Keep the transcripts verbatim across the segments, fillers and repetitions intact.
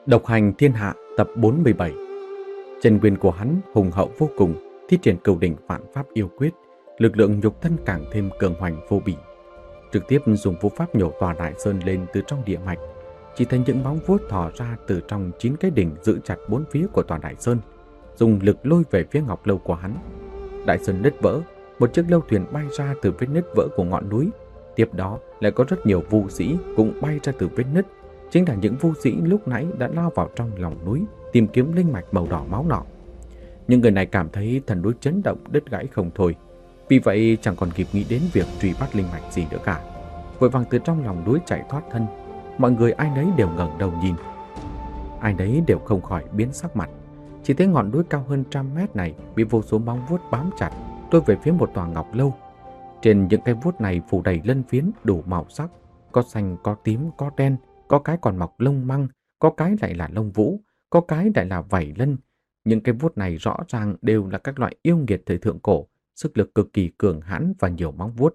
Độc hành thiên hạ tập bốn mươi bảy. Chân nguyên của hắn hùng hậu vô cùng, thi triển cửu đỉnh vạn pháp yêu quyết, lực lượng nhục thân càng thêm cường hoành vô bỉ. Trực tiếp dùng vũ pháp nhổ tòa đại sơn lên từ trong địa mạch, chỉ thấy những móng vuốt thò ra từ trong chín cái đỉnh giữ chặt bốn phía của tòa đại sơn, dùng lực lôi về phía ngọc lâu của hắn. Đại sơn nứt vỡ, một chiếc lâu thuyền bay ra từ vết nứt vỡ của ngọn núi. Tiếp đó lại có rất nhiều vu sĩ cũng bay ra từ vết nứt, chính là những vu sĩ lúc nãy đã lao vào trong lòng núi tìm kiếm linh mạch màu đỏ máu nọ. Những người này cảm thấy thần núi chấn động đứt gãy không thôi, vì vậy chẳng còn kịp nghĩ đến việc truy bắt linh mạch gì nữa cả. Vội vàng từ trong lòng núi chạy thoát thân. Mọi người ai nấy đều ngẩng đầu nhìn, ai nấy đều không khỏi biến sắc mặt. Chỉ thấy ngọn núi cao hơn trăm mét này bị vô số móng vuốt bám chặt, trôi về phía một tòa ngọc lâu. Trên những cái vuốt này phủ đầy lân phiến đủ màu sắc, có xanh, có tím, có đen, có cái còn mọc lông măng, có cái lại là lông vũ, có cái lại là vảy lân. Những cái vuốt này rõ ràng đều là các loại yêu nghiệt thời thượng cổ, sức lực cực kỳ cường hãn và nhiều móng vuốt.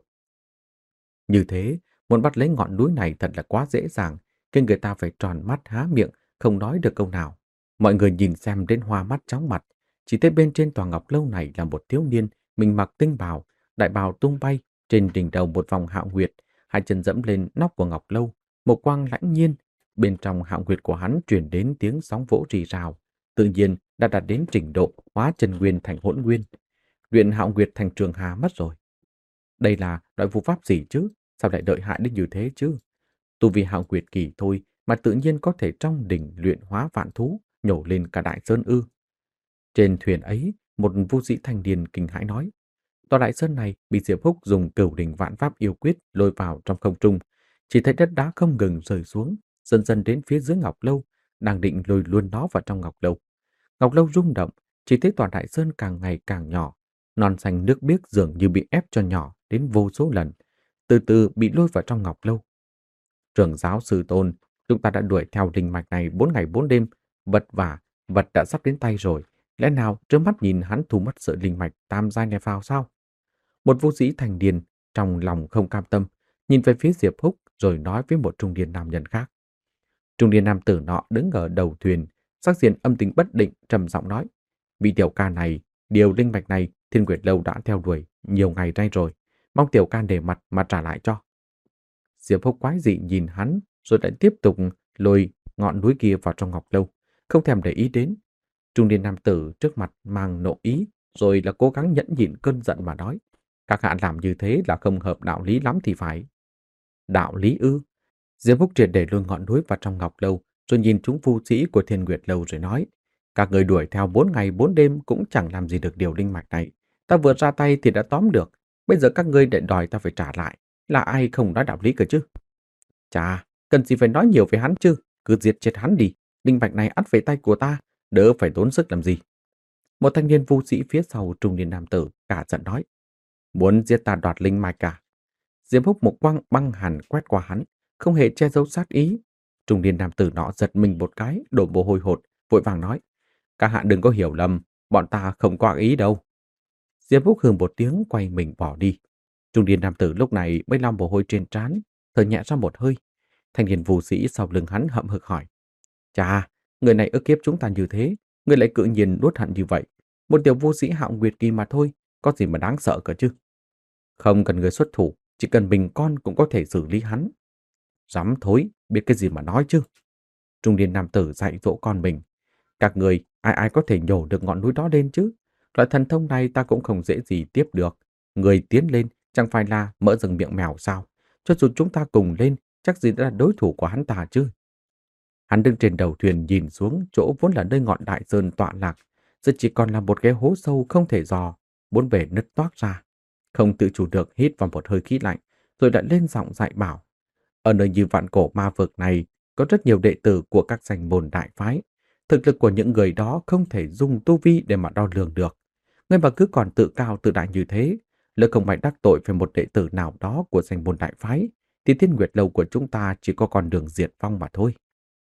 Như thế, muốn bắt lấy ngọn núi này thật là quá dễ dàng, khiến người ta phải tròn mắt há miệng, không nói được câu nào. Mọi người nhìn xem đến hoa mắt chóng mặt, chỉ thấy bên trên tòa ngọc lâu này là một thiếu niên, mình mặc tinh bào, đại bào tung bay, trên đỉnh đầu một vòng hạo nguyệt, hai chân dẫm lên nóc của ngọc lâu, một quang lãnh nhiên. Bên trong hạo nguyệt của hắn truyền đến tiếng sóng vỗ rì rào, tự nhiên đã đạt đến trình độ hóa chân nguyên thành hỗn nguyên, luyện hạo nguyệt thành trường hà mất rồi. Đây là loại phù pháp gì chứ? Sao lại đợi hại đến như thế chứ? Tu vì hạo nguyệt kỳ thôi mà tự nhiên có thể trong đỉnh luyện hóa vạn thú, nhổ lên cả đại sơn ư? Trên thuyền ấy, một vu sĩ thanh niên kinh hãi nói. Tòa đại sơn này bị Diệp Húc dùng cửu đỉnh vạn pháp yêu quyết lôi vào trong không trung, chỉ thấy đất đá không ngừng rơi xuống, dần dần đến phía dưới ngọc lâu, đang định lôi luôn nó vào trong ngọc lâu. Ngọc lâu rung động, chỉ thấy tòa đại sơn càng ngày càng nhỏ, non xanh nước biếc dường như bị ép cho nhỏ đến vô số lần, từ từ bị lôi vào trong ngọc lâu. Trưởng giáo sư tôn, chúng ta đã đuổi theo linh mạch này bốn ngày bốn đêm, vật vả, vật đã sắp đến tay rồi, lẽ nào trước mắt nhìn hắn thu mất sợi linh mạch tam giai này vào sao? Một vô sĩ thành niên trong lòng không cam tâm, nhìn về phía Diệp Húc rồi nói với một trung niên nam nhân khác. Trung niên nam tử nọ đứng ở đầu thuyền, sắc diện âm tình bất định, trầm giọng nói: "Vị tiểu ca này, điều linh mạch này Thiên Nguyệt lâu đã theo đuổi nhiều ngày nay rồi, mong tiểu ca để mặt mà trả lại cho." Diệp Húc quái dị nhìn hắn, rồi lại tiếp tục lôi ngọn núi kia vào trong ngọc lâu, không thèm để ý đến. Trung niên nam tử trước mặt mang nộ ý, rồi là cố gắng nhẫn nhịn cơn giận mà nói: "Các hạ làm như thế là không hợp đạo lý lắm thì phải." Đạo lý ư? Diệp Húc triệt để lôi ngọn núi vào trong ngọc lâu, rồi nhìn chúng phu sĩ của Thiên Nguyệt lâu rồi nói: "Các người đuổi theo bốn ngày bốn đêm cũng chẳng làm gì được điều linh mạch này. Ta vừa ra tay thì đã tóm được, bây giờ các ngươi lại đòi ta phải trả lại. Là ai không nói đạo lý cơ chứ?" "Chà, cần gì phải nói nhiều với hắn chứ, cứ giết chết hắn đi, linh mạch này ắt về tay của ta, đỡ phải tốn sức làm gì." Một thanh niên phu sĩ phía sau trung niên nam tử cả giận nói: "Muốn giết ta đoạt linh mạch cả?" Diệp Húc một quang băng hàn quét qua hắn, không hề che giấu sát ý. Trung niên nam tử nọ giật mình một cái, đổ mồ hôi hột, vội vàng nói: "Các hạ đừng có hiểu lầm, bọn ta không có ác ý đâu." Diệp Húc hừ một tiếng quay mình bỏ đi. Trung niên nam tử lúc này mới lau mồ hôi trên trán, thở nhẹ ra một hơi. Thanh niên vu sĩ sau lưng hắn hậm hực hỏi: "Chà, người này ức hiếp chúng ta như thế, người lại cự nhiên nuốt hận như vậy. Một tiểu vu sĩ hạo nguyệt kỳ mà thôi, có gì mà đáng sợ cơ chứ?" "Không cần người xuất thủ, chỉ cần mình con cũng có thể xử lý hắn." "Dám thối, biết cái gì mà nói chứ?" Trung niên nam tử dạy dỗ con mình: "Các người, ai ai có thể nhổ được ngọn núi đó lên chứ? Loại thần thông này ta cũng không dễ gì tiếp được. Người tiến lên chẳng phải là mỡ rừng miệng mèo sao? Cho dù chúng ta cùng lên, chắc gì đã là đối thủ của hắn ta chứ." Hắn đứng trên đầu thuyền nhìn xuống chỗ vốn là nơi ngọn đại sơn tọa lạc, giờ chỉ còn là một cái hố sâu không thể dò, bốn bề nứt toác ra. Không tự chủ được hít vào một hơi khí lạnh, rồi lại lên giọng dạy bảo: "Ở nơi như vạn cổ ma vực này, có rất nhiều đệ tử của các danh môn đại phái. Thực lực của những người đó không thể dùng tu vi để mà đo lường được. Ngươi mà cứ còn tự cao tự đại như thế, lỡ không may đắc tội với một đệ tử nào đó của danh môn đại phái, thì Thiên Nguyệt lâu của chúng ta chỉ có con đường diệt vong mà thôi."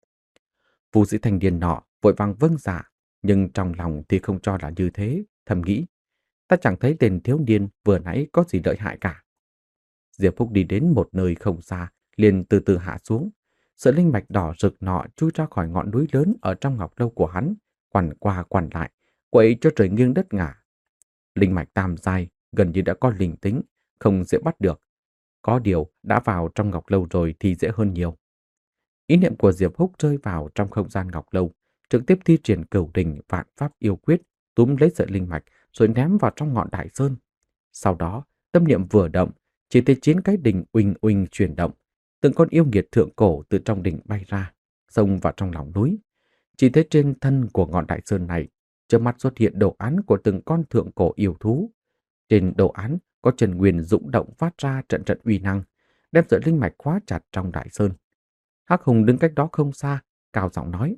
Phù sĩ thanh niên nọ vội vàng vâng dạ, nhưng trong lòng thì không cho là như thế, thầm nghĩ: "Ta chẳng thấy tên thiếu niên vừa nãy có gì lợi hại cả." Diệp Phúc đi đến một nơi không xa, liền từ từ hạ xuống. Sợi linh mạch đỏ rực nọ chui ra khỏi ngọn núi lớn ở trong ngọc lâu của hắn, quằn qua quằn lại, quậy cho trời nghiêng đất ngả. Linh mạch tam giai gần như đã có linh tính, không dễ bắt được. Có điều đã vào trong ngọc lâu rồi thì dễ hơn nhiều. Ý niệm của Diệp Húc rơi vào trong không gian ngọc lâu, trực tiếp thi triển cửu đình vạn pháp yêu quyết, túm lấy sợi linh mạch rồi ném vào trong ngọn đại sơn. Sau đó, tâm niệm vừa động, chỉ thấy chín cái đình uỳnh uỳnh chuyển động, từng con yêu nghiệt thượng cổ từ trong đỉnh bay ra, xông vào trong lòng núi. Chỉ thấy trên thân của ngọn đại sơn này, trước mắt xuất hiện đồ án của từng con thượng cổ yêu thú. Trên đồ án có Trần Nguyên dũng động phát ra trận trận uy năng, đem sợi linh mạch khóa chặt trong đại sơn. Hắc Hùng đứng cách đó không xa, cao giọng nói: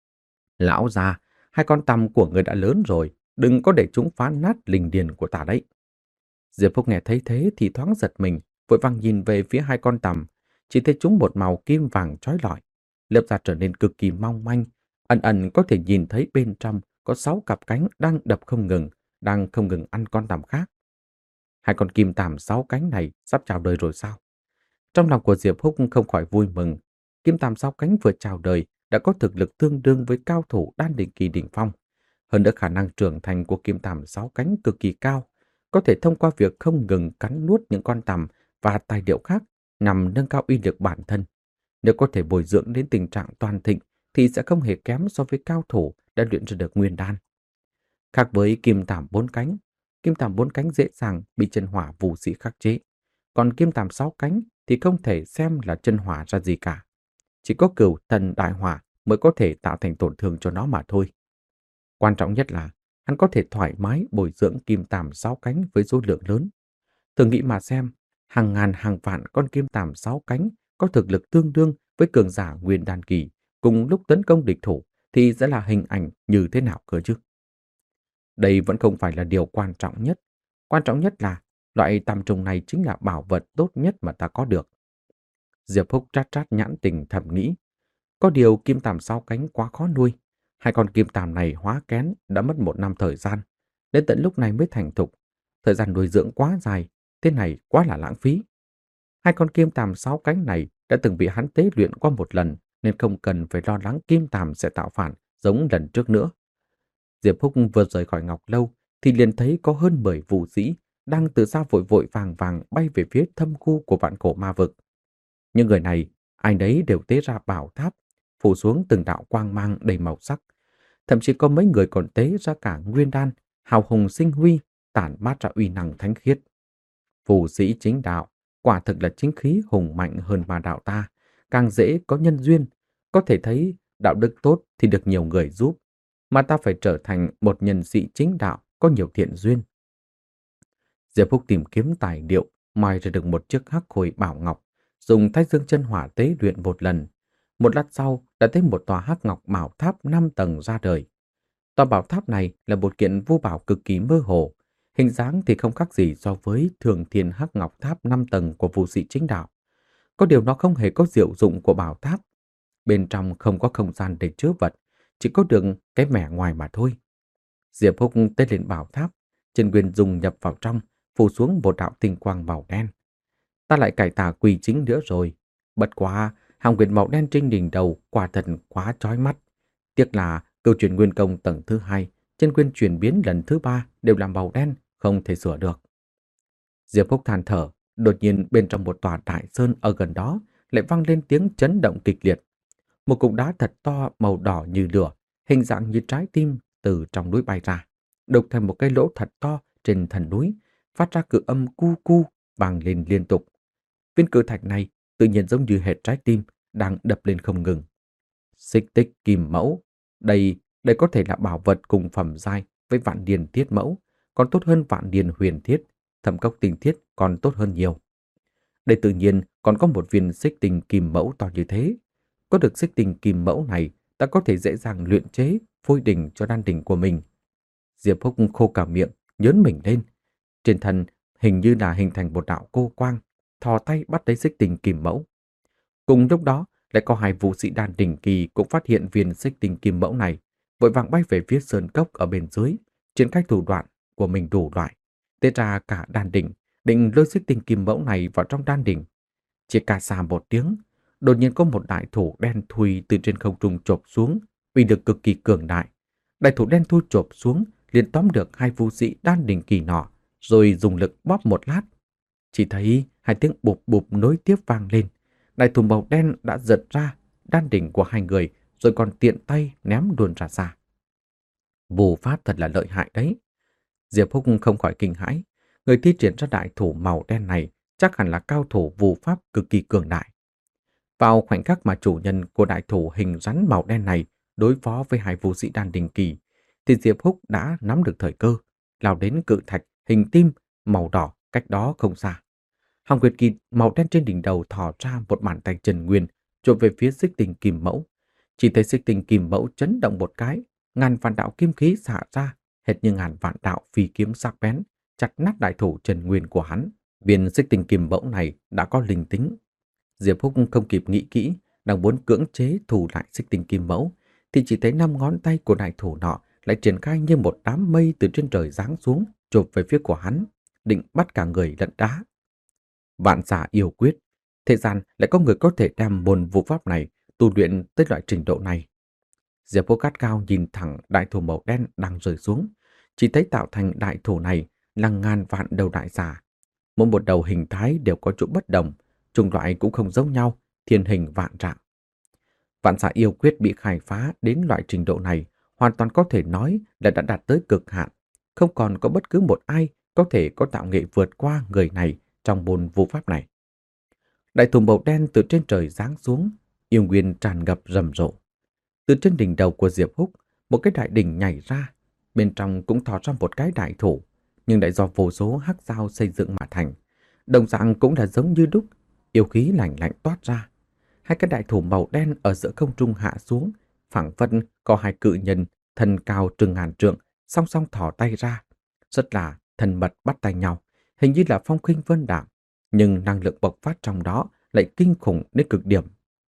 Lão già, hai con tằm của người đã lớn rồi, đừng có để chúng phá nát linh điền của ta đấy. Diệp Phúc nghe thấy thế thì thoáng giật mình, vội vàng nhìn về phía hai con tằm, chỉ thấy chúng một màu kim vàng chói lọi, lớp da trở nên cực kỳ mong manh, ẩn ẩn có thể nhìn thấy bên trong có sáu cặp cánh đang đập không ngừng, đang không ngừng ăn con tằm khác. Hai con kim tằm sáu cánh này sắp chào đời rồi sao? Trong lòng của Diệp Húc không khỏi vui mừng. Kim tằm sáu cánh vừa chào đời đã có thực lực tương đương với cao thủ đan đỉnh kỳ đỉnh phong. Hơn nữa khả năng trưởng thành của kim tằm sáu cánh cực kỳ cao, có thể thông qua việc không ngừng cắn nuốt những con tằm và tài liệu khác nhằm nâng cao uy lực bản thân. Nếu có thể bồi dưỡng đến tình trạng toàn thịnh thì sẽ không hề kém so với cao thủ đã luyện ra được nguyên đan. Khác với kim tằm bốn cánh, kim tằm bốn cánh dễ dàng bị chân hỏa vũ sĩ khắc chế, còn kim tằm sáu cánh thì không thể xem là chân hỏa ra gì cả. Chỉ có cửu thần đại hỏa mới có thể tạo thành tổn thương cho nó mà thôi. Quan trọng nhất là hắn có thể thoải mái bồi dưỡng kim tằm sáu cánh với số lượng lớn. Thử nghĩ mà xem, hàng ngàn hàng vạn con kim tằm sáu cánh có thực lực tương đương với cường giả nguyên đan kỳ cùng lúc tấn công địch thủ thì sẽ là hình ảnh như thế nào cơ chứ? Đây vẫn không phải là điều quan trọng nhất. Quan trọng nhất là loại tằm trùng này chính là bảo vật tốt nhất mà ta có được. Diệp Húc trát trát nhãn tình thầm nghĩ. Có điều kim tằm sáu cánh quá khó nuôi. Hai con kim tằm này hóa kén đã mất một năm thời gian. Đến tận lúc này mới thành thục. Thời gian nuôi dưỡng quá dài, thế này quá là lãng phí. Hai con kim tằm sáu cánh này đã từng bị hắn tế luyện qua một lần nên không cần phải lo lắng kim tằm sẽ tạo phản giống lần trước nữa. Diệp Húc vừa rời khỏi Ngọc Lâu thì liền thấy có hơn mười vũ sĩ đang từ xa vội vội vàng vàng bay về phía thâm khu của vạn cổ ma vực. Những người này, ai nấy đều tế ra bảo tháp, phủ xuống từng đạo quang mang đầy màu sắc. Thậm chí có mấy người còn tế ra cả nguyên đan, hào hùng sinh huy, tản mát ra uy năng thánh khiết. Phù sĩ chính đạo, quả thực là chính khí hùng mạnh hơn ma đạo ta, càng dễ có nhân duyên, có thể thấy đạo đức tốt thì được nhiều người giúp, mà ta phải trở thành một nhân sĩ chính đạo có nhiều thiện duyên. Diệp Phúc tìm kiếm tài liệu, moi ra được một chiếc hắc khôi bảo ngọc, dùng thái dương chân hỏa tế luyện một lần. Một lát sau đã thấy một tòa hắc ngọc bảo tháp năm tầng ra đời. Tòa bảo tháp này là một kiện vô bảo cực kỳ mơ hồ, hình dáng thì không khác gì so với thường thiên hắc ngọc tháp năm tầng của vũ sĩ chính đạo. Có điều nó không hề có diệu dụng của bảo tháp. Bên trong không có không gian để chứa vật, chỉ có đường cái mẻ ngoài mà thôi. Diệp Húc tế lên bảo tháp, Trần Nguyên dùng nhập vào trong, phủ xuống một đạo tinh quang màu đen. Ta lại cải tà quy chính nữa rồi. Bất quá, hào nguyệt màu đen trên đỉnh đầu quả thật quá chói mắt. Tiếc là câu chuyện nguyên công tầng thứ hai, chân nguyên chuyển biến lần thứ ba đều là màu đen, không thể sửa được. Diệp Húc than thở, đột nhiên bên trong một tòa đại sơn ở gần đó lại vang lên tiếng chấn động kịch liệt. Một cục đá thật to màu đỏ như lửa, hình dạng như trái tim từ trong núi bay ra, đục thành một cái lỗ thật to trên thần núi, phát ra cự âm cu cu vang lên liên tục. Viên cự thạch này tự nhiên giống như hệt trái tim đang đập lên không ngừng. Xích tích kim mẫu, đây đây có thể là bảo vật cùng phẩm giai với vạn điền thiết mẫu, còn tốt hơn vạn điền huyền thiết, thẩm cốc tinh thiết còn tốt hơn nhiều. Đây tự nhiên còn có một viên xích tinh kim mẫu to như thế. Có được xích tinh kim mẫu này, ta có thể dễ dàng luyện chế phôi đỉnh cho đan đỉnh của mình. Diệp Húc khô cả miệng, nhớn mình lên. Trên thân hình như là hình thành một đạo cô quang, thò tay bắt lấy xích tinh kim mẫu. Cùng lúc đó, lại có hai vũ sĩ đan đỉnh kỳ cũng phát hiện viên xích tinh kim mẫu này, vội vàng bay về phía sơn cốc ở bên dưới, triển khai thủ đoạn của mình đủ loại, tế ra cả đan đỉnh, định lôi xích tinh kim mẫu này vào trong đan đỉnh. Chỉ cả xà một tiếng, đột nhiên có một đại thủ đen thui từ trên không trung chộp xuống, uy lực cực kỳ cường đại. Đại thủ đen thui chộp xuống, liền tóm được hai vũ sĩ đan đỉnh kỳ nọ, rồi dùng lực bóp một lát. Chỉ thấy hai tiếng bụp bụp nối tiếp vang lên. Đại thủ màu đen đã giật ra đan đỉnh của hai người, rồi còn tiện tay ném luôn ra xa. Vù pháp thật là lợi hại đấy. Diệp Húc không khỏi kinh hãi. Người thi triển ra đại thủ màu đen này chắc hẳn là cao thủ vù pháp cực kỳ cường đại. Vào khoảnh khắc mà chủ nhân của đại thủ hình rắn màu đen này đối phó với hai vũ sĩ đan đỉnh kỳ, thì Diệp Húc đã nắm được thời cơ, lao đến cự thạch hình tim màu đỏ cách đó không xa. Hồng Nguyệt Kỳ màu đen trên đỉnh đầu thò ra một bàn tay Trần Nguyên, chụp về phía Xích Tinh Kim Mẫu. Chỉ thấy Xích Tinh Kim Mẫu chấn động một cái, ngàn vạn đạo kim khí xả ra, hệt như ngàn vạn đạo phi kiếm sắc bén, chặt nát đại thủ Trần Nguyên của hắn. Viên Xích Tinh Kim Mẫu này đã có linh tính. Diệp Húc không kịp nghĩ kỹ, đang muốn cưỡng chế thủ lại Xích Tinh Kim Mẫu, thì chỉ thấy năm ngón tay của đại thủ nọ lại triển khai như một đám mây từ trên trời giáng xuống, chụp về phía của hắn, định bắt cả người lẫn đá. Vạn xà yêu quyết, thế gian lại có người có thể đem môn vũ pháp này tu luyện tới loại trình độ này. Diệp Húc gắt cao nhìn thẳng đại thủ màu đen đang rơi xuống, chỉ thấy tạo thành đại thủ này là ngàn vạn đầu đại xà. Mỗi một đầu hình thái đều có chỗ bất đồng, chủng loại cũng không giống nhau, thiên hình vạn trạng. Vạn xà yêu quyết bị khai phá đến loại trình độ này, hoàn toàn có thể nói là đã đạt tới cực hạn, không còn có bất cứ một ai có thể có tạo nghệ vượt qua người này trong môn vũ pháp này. Đại thủ màu đen từ trên trời giáng xuống, yêu nguyên tràn ngập rầm rộ. Từ trên đỉnh đầu của Diệp Húc, một cái đại đỉnh nhảy ra, bên trong cũng thò ra một cái đại thủ, nhưng lại do vô số hắc dao xây dựng mà thành. Đồng dạng cũng là giống như đúc, yêu khí lạnh lạnh toát ra. Hai cái đại thủ màu đen ở giữa không trung hạ xuống, phảng phất có hai cự nhân thân cao trừng ngàn trượng, song song thò tay ra, rất là thân mật bắt tay nhau, hình như là phong khinh vân đạm, nhưng năng lượng bộc phát trong đó lại kinh khủng đến cực điểm.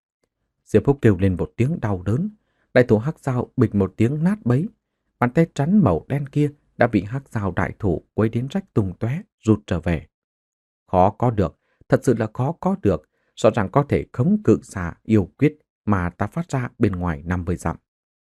Diệp Húc kêu lên một tiếng đau đớn, đại thủ hắc dao bịch một tiếng nát bấy, bàn tay trắng màu đen kia đã bị hắc dao đại thủ quấy đến rách tung tóe, rụt trở về. Khó có được, thật sự là khó có được, rõ ràng có thể khống cự xà yêu quyết mà ta phát ra bên ngoài năm mươi dặm.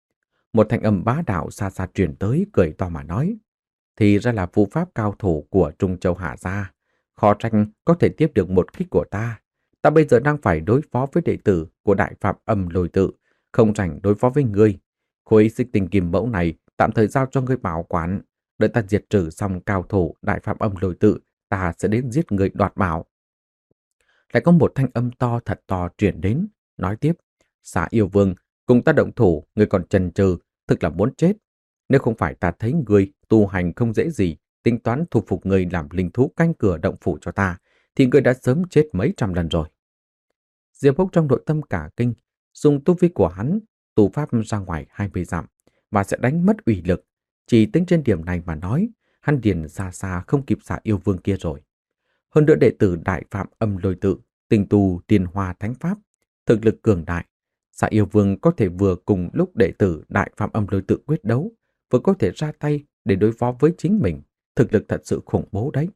Một thanh âm bá đạo xa xa truyền tới, cười to mà nói, thì ra là vũ pháp cao thủ của Trung Châu Hạ Gia, khó trách có thể tiếp được một kích của ta. Ta bây giờ đang phải đối phó với đệ tử của Đại Phạm Âm Lôi Tự, không rảnh đối phó với ngươi. Khối Xích Tinh Kim Mẫu này tạm thời giao cho ngươi bảo quản, đợi ta diệt trừ xong cao thủ Đại Phạm Âm Lôi Tự, ta sẽ đến giết người đoạt bảo. Lại có một thanh âm to thật to truyền đến, nói tiếp, Xà Yêu Vương, cùng ta động thủ, ngươi còn chần chừ, thực là muốn chết. Nếu không phải ta thấy ngươi tu hành không dễ gì, tính toán thu phục ngươi làm linh thú canh cửa động phủ cho ta, thì ngươi đã sớm chết mấy trăm lần rồi. Diệp Húc trong nội tâm cả kinh, dùng tu vi của hắn, tu pháp ra ngoài hai mươi dặm, và sẽ đánh mất uy lực. Chỉ tính trên điểm này mà nói, hắn điền xa xa không kịp Xà Yêu Vương kia rồi. Hơn nữa đệ tử Đại Phạm Âm Lôi Tự, tinh tu Tiên Hoa Thánh Pháp, thực lực cường đại. Xà Yêu Vương có thể vừa cùng lúc đệ tử Đại Phạm Âm Lôi Tự quyết đấu, vừa có thể ra tay để đối phó với chính mình, thực lực thật sự khủng bố đấy.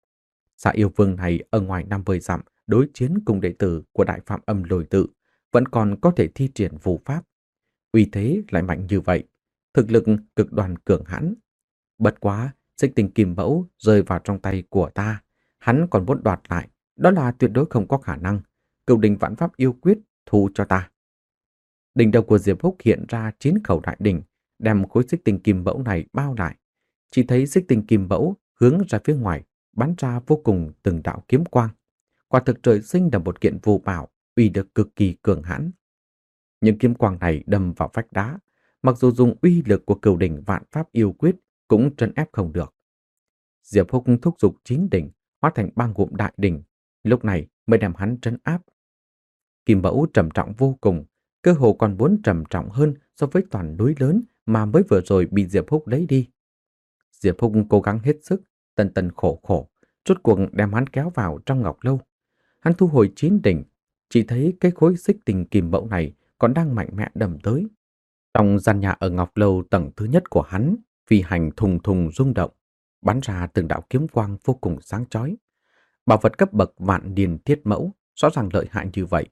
Xà Yêu Vương này ở ngoài năm mươi dặm đối chiến cùng đệ tử của Đại Phạm Âm Lôi Tự, vẫn còn có thể thi triển vũ pháp. Uy thế lại mạnh như vậy, thực lực cực đoan cường hãn. Bất quá, Xích Tinh Kim Mẫu rơi vào trong tay của ta, hắn còn muốn đoạt lại, đó là tuyệt đối không có khả năng. Cửu Đỉnh Vạn Pháp Yêu Quyết thu cho ta. Đỉnh đầu của Diệp Húc hiện ra chín khẩu đại đỉnh, đem khối Xích Tinh Kim Mẫu này bao lại. Chỉ thấy Xích Tinh Kim Mẫu hướng ra phía ngoài, bắn ra vô cùng từng đạo kiếm quang. Quả thực trời sinh là một kiện vô bảo, uy lực cực kỳ cường hãn. Những kiếm quang này đâm vào vách đá, mặc dù dùng uy lực của Cửu Đỉnh Vạn Pháp Yêu Quyết cũng trấn ép không được. Diệp Húc thúc giục chín đỉnh hóa thành ba ngụm đại đỉnh, lúc này mới đem hắn trấn áp. Kim Mẫu trầm trọng vô cùng, cơ hồ còn muốn trầm trọng hơn so với toàn núi lớn mà mới vừa rồi bị Diệp Húc lấy đi. Diệp Húc cố gắng hết sức, tần tần khổ khổ, rốt cuộc đem hắn kéo vào trong ngọc lâu. Hắn thu hồi chín đỉnh, chỉ thấy cái khối Xích Tinh Kim Mẫu này còn đang mạnh mẽ đâm tới. Trong gian nhà ở ngọc lâu tầng thứ nhất của hắn, phi hành thùng thùng rung động, bắn ra từng đạo kiếm quang vô cùng sáng chói. Bảo vật cấp bậc vạn điền thiết mẫu, rõ ràng lợi hại như vậy,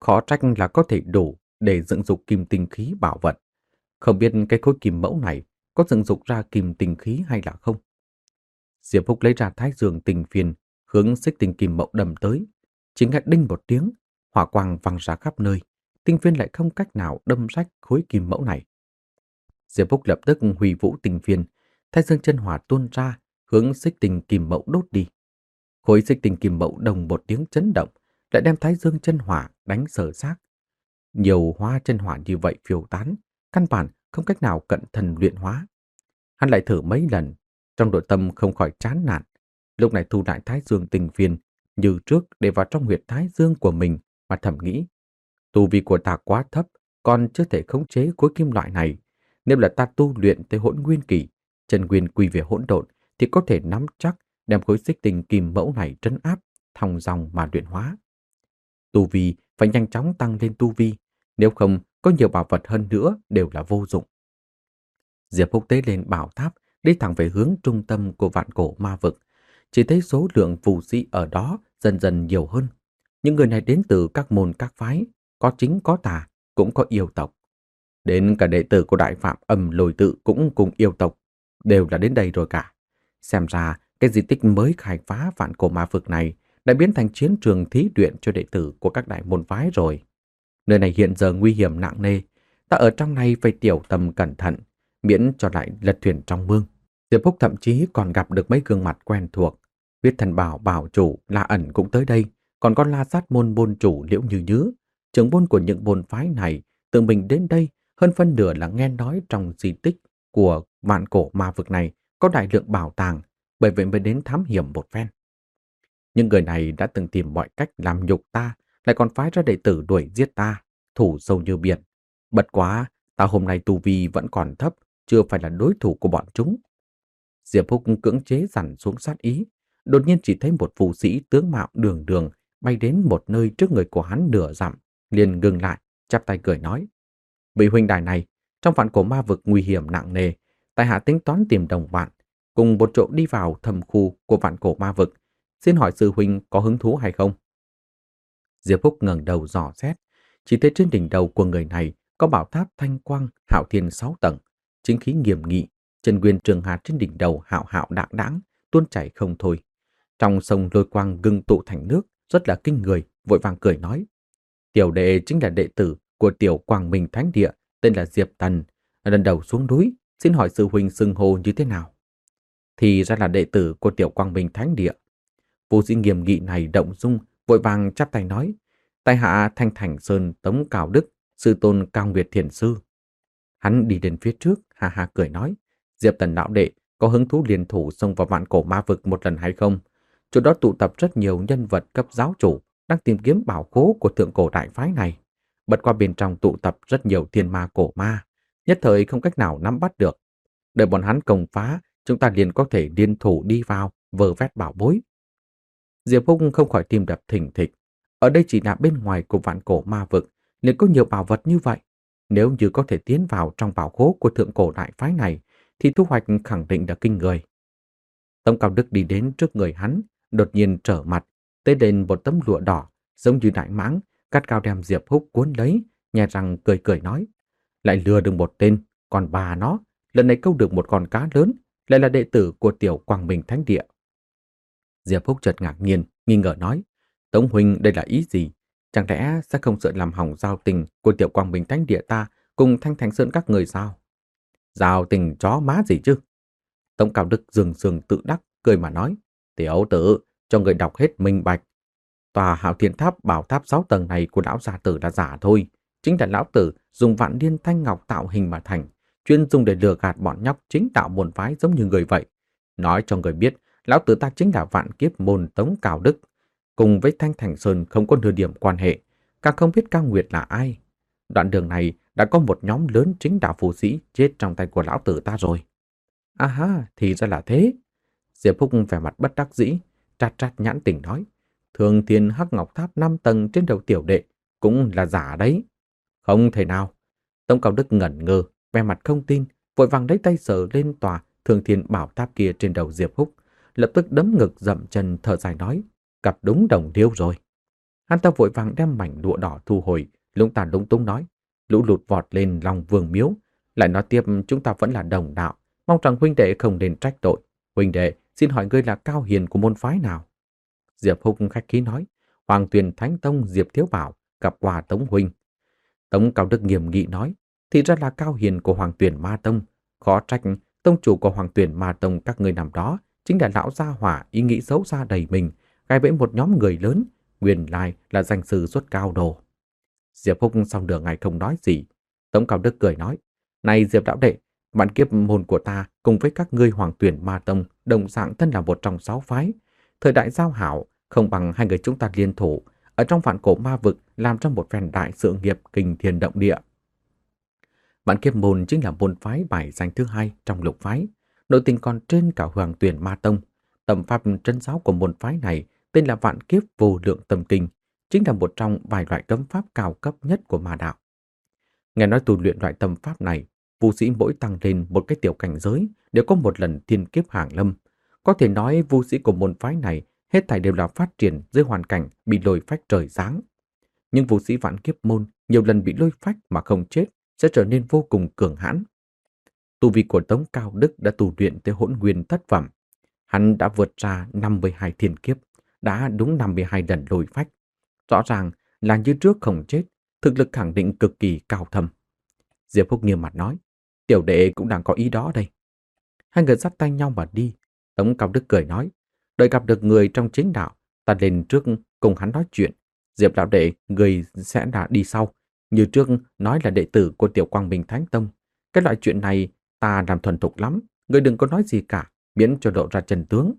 khó trách là có thể đủ để dựng dục kim tinh khí bảo vật. Không biết cái khối kim mẫu này có dựng dục ra kim tinh khí hay là không? Diệp Phúc lấy ra thái dương tinh phiên, hướng xích tinh kim mẫu đâm tới. Chỉ nghe đinh một tiếng, hỏa quang văng ra khắp nơi, tinh phiên lại không cách nào đâm rách khối kim mẫu này. Diệp Phúc lập tức huy vũ tinh phiên, thái dương chân hỏa tuôn ra, hướng xích tinh kim mẫu đốt đi. Khối xích tinh kim mẫu đồng một tiếng chấn động, lại đem thái dương chân hỏa đánh sờ xác. Nhiều hóa chân hỏa như vậy phiêu tán, căn bản không cách nào cận thần luyện hóa. Hắn lại thử mấy lần, trong nội tâm không khỏi chán nản. Lúc này thu lại thái dương tinh phiên, như trước để vào trong huyệt thái dương của mình mà thầm nghĩ. Tu vi của ta quá thấp, còn chưa thể khống chế khối kim loại này. Nếu là ta tu luyện tới hỗn nguyên kỳ, chân nguyên quy về hỗn độn, thì có thể nắm chắc đem khối xích tinh kim mẫu này trấn áp, thong dòng mà luyện hóa. Tu vi phải nhanh chóng tăng lên tu vi, nếu không có nhiều bảo vật hơn nữa đều là vô dụng. Diệp Phúc tế lên bảo tháp, đi thẳng về hướng trung tâm của vạn cổ ma vực. Chỉ thấy số lượng phù sĩ ở đó dần dần nhiều hơn. Những người này đến từ các môn các phái, có chính có tà, cũng có yêu tộc. Đến cả đệ tử của Đại Phạm Âm Lôi Tự cũng cùng yêu tộc, đều là đến đây rồi cả. Xem ra cái di tích mới khai phá vạn cổ ma vực này đã biến thành chiến trường thí luyện cho đệ tử của các đại môn phái rồi. Nơi này hiện giờ nguy hiểm nặng nề, ta ở trong này phải tiểu tâm cẩn thận, miễn cho lại lật thuyền trong mương. Diệp Phúc thậm chí còn gặp được mấy gương mặt quen thuộc. Huyết Thần Bảo bảo chủ La Ẩn cũng tới đây, còn có La Sát môn môn chủ Liễu Như Nhứ, trưởng môn của những môn phái này, tự mình đến đây, hơn phân nửa là nghe nói trong di tích của vạn cổ ma vực này có đại lượng bảo tàng, bởi vậy mới đến thám hiểm một phen. Những người này đã từng tìm mọi cách làm nhục ta, lại còn phái ra đệ tử đuổi giết ta, thủ sâu như biển. Bất quá, ta hôm nay tu vi vẫn còn thấp, chưa phải là đối thủ của bọn chúng. Diệp Phúc cưỡng chế dằn xuống sát ý, đột nhiên chỉ thấy một phù sĩ tướng mạo đường đường bay đến một nơi trước người của hắn nửa dặm, liền ngừng lại, chắp tay cười nói: "Vị huynh đài này, trong vạn cổ ma vực nguy hiểm nặng nề, tại hạ tính toán tìm đồng bạn, cùng một chỗ đi vào thầm khu của vạn cổ ma vực, xin hỏi sư huynh có hứng thú hay không?" Diệp Phúc ngẩng đầu dò xét, chỉ thấy trên đỉnh đầu của người này có bảo tháp thanh quang hạo thiên sáu tầng, chính khí nghiêm nghị, chân nguyên trường hạt trên đỉnh đầu hạo hạo đãng đãng tuôn chảy không thôi. Trong sông lôi quang ngưng tụ thành nước, rất là kinh người, vội vàng cười nói: "Tiểu đệ chính là đệ tử của Tiểu Quang Minh Thánh Địa, tên là Diệp Tần, lần đầu xuống núi, xin hỏi sư huynh xưng hô như thế nào?" Thì ra là đệ tử của Tiểu Quang Minh Thánh Địa. Vô sĩ nghiêm nghị này động dung, vội vàng chắp tay nói: "Tại hạ Thanh Thành Sơn Tống Cao Đức, sư tôn Cao Nguyệt Thiền sư." Hắn đi đến phía trước, ha ha cười nói: "Diệp Tần lão đệ, có hứng thú liên thủ xông vào vạn cổ ma vực một lần hay không? Chỗ đó tụ tập rất nhiều nhân vật cấp giáo chủ đang tìm kiếm bảo khố của thượng cổ đại phái này. Bất qua bên trong tụ tập rất nhiều thiên ma cổ ma, nhất thời không cách nào nắm bắt được. Đợi bọn hắn công phá, chúng ta liền có thể liên thủ đi vào, vơ vét bảo bối." Diệp Phúc không khỏi tim đập thình thịch. Ở đây chỉ là bên ngoài của vạn cổ ma vực, liền có nhiều bảo vật như vậy. Nếu như có thể tiến vào trong bảo khố của thượng cổ đại phái này, thì thu hoạch khẳng định là kinh người. Tống Cao Đức đi đến trước người hắn, đột nhiên trở mặt, tế lên một tấm lụa đỏ, giống như đại mãng, cắt cao đem Diệp Phúc cuốn lấy, nhè răng cười cười nói: "Lại lừa được một tên, còn bà nó, lần này câu được một con cá lớn, lại là đệ tử của Tiểu Quang Minh Thánh Địa." Diệp Phúc chợt ngạc nhiên, nghi ngờ nói: "Tống huynh đây là ý gì? Chẳng lẽ sẽ không sợ làm hỏng giao tình của Tiểu Quang Minh Thánh Địa ta cùng Thanh Thành Sơn các người sao?" "Giao tình chó má gì chứ?" Tống Cao Đức dường dường tự đắc, cười mà nói: "Tiểu tử, cho người đọc hết minh bạch. Tòa Hạo Thiên Tháp bảo tháp sáu tầng này của lão gia tử là giả thôi. Chính là lão tử dùng vạn niên thanh ngọc tạo hình mà thành, chuyên dùng để lừa gạt bọn nhóc chính đạo môn phái giống như người vậy. Nói cho người biết, lão tử ta chính là vạn kiếp môn Tống Cao Đức, cùng với Thanh Thành Sơn không có nửa điểm quan hệ, càng không biết Cao Nguyệt là ai. Đoạn đường này đã có một nhóm lớn chính đạo phù sĩ chết trong tay của lão tử ta rồi." "À ha, thì ra là thế." Diệp Phúc vẻ mặt bất đắc dĩ, trát trát nhãn tỉnh nói: "Thường Thiên Hắc Ngọc Tháp năm tầng trên đầu tiểu đệ cũng là giả đấy." "Không thể nào." Tống Cao Đức ngẩn ngơ, vẻ mặt không tin, vội vàng lấy tay sờ lên tòa Thường Thiên Bảo Tháp kia trên đầu Diệp Phúc, lập tức đấm ngực dậm chân thở dài nói: "Gặp đúng đồng điêu rồi." Hắn ta vội vàng đem mảnh lụa đỏ thu hồi, lúng ta lúng túng nói, lũ lụt vọt lên lòng vương miếu, lại nói tiếp chúng ta vẫn là đồng đạo, mong rằng huynh đệ không nên trách tội. Huynh đệ, xin hỏi ngươi là cao hiền của môn phái nào? Diệp Húc khách khí nói, Hoàng Tuyền Thánh Tông Diệp Thiếu Bảo gặp qua Tống huynh. Tống Cao Đức nghiêm nghị nói, thì ra là cao hiền của Hoàng Tuyền Ma Tông, khó trách tông chủ của Hoàng Tuyền Ma Tông các ngươi nằm đó chính là lão gia hỏa ý nghĩ xấu xa đầy mình, gai bẫy một nhóm người lớn, nguyên lai là danh sư xuất cao đồ. Diệp Húc sau nửa ngày không nói gì. Tống Cao Đức cười nói, này Diệp lão đệ, bản kiếp môn của ta cùng với các ngươi Hoàng Tuyền Ma Tông đồng dạng thân là một trong sáu phái. Thời đại giao hảo, không bằng hai người chúng ta liên thủ, ở trong vạn cổ ma vực làm cho một phen đại sự nghiệp kinh thiên động địa. Bản kiếp môn chính là môn phái bài danh thứ hai trong lục phái, nội tình còn trên cả Hoàng Tuyền Ma Tông. Tầm pháp trấn giáo của môn phái này tên là Vạn Kiếp Vô Lượng Tâm Kinh, chính là một trong vài loại cấm pháp cao cấp nhất của ma đạo. Nghe nói tu luyện loại tâm pháp này, vu sĩ mỗi tăng lên một cái tiểu cảnh giới đều có một lần thiên kiếp hàng lâm. Có thể nói vu sĩ của môn phái này hết thảy đều là phát triển dưới hoàn cảnh bị lôi phách trời giáng. Nhưng vu sĩ Vạn Kiếp môn nhiều lần bị lôi phách mà không chết sẽ trở nên vô cùng cường hãn. Tu vi của Tống Cao Đức đã tu luyện tới hỗn nguyên thất phẩm. Hắn đã vượt ra năm mươi hai thiên kiếp, đã đúng năm mươi hai lần lôi phách. Rõ ràng là như trước không chết, thực lực khẳng định cực kỳ cao thâm. Diệp Húc nghiêm mặt nói, tiểu đệ cũng đang có ý đó đây. Hai người dắt tay nhau mà đi. Tống Cao Đức cười nói, đợi gặp được người trong chính đạo, ta lên trước cùng hắn nói chuyện. Diệp lão đệ, người sẽ đã đi sau. Như trước nói là đệ tử của Tiểu Quang Minh Thánh Tông. Cái loại chuyện này ta làm thuần thục lắm, người đừng có nói gì cả, miễn cho lộ ra chân tướng.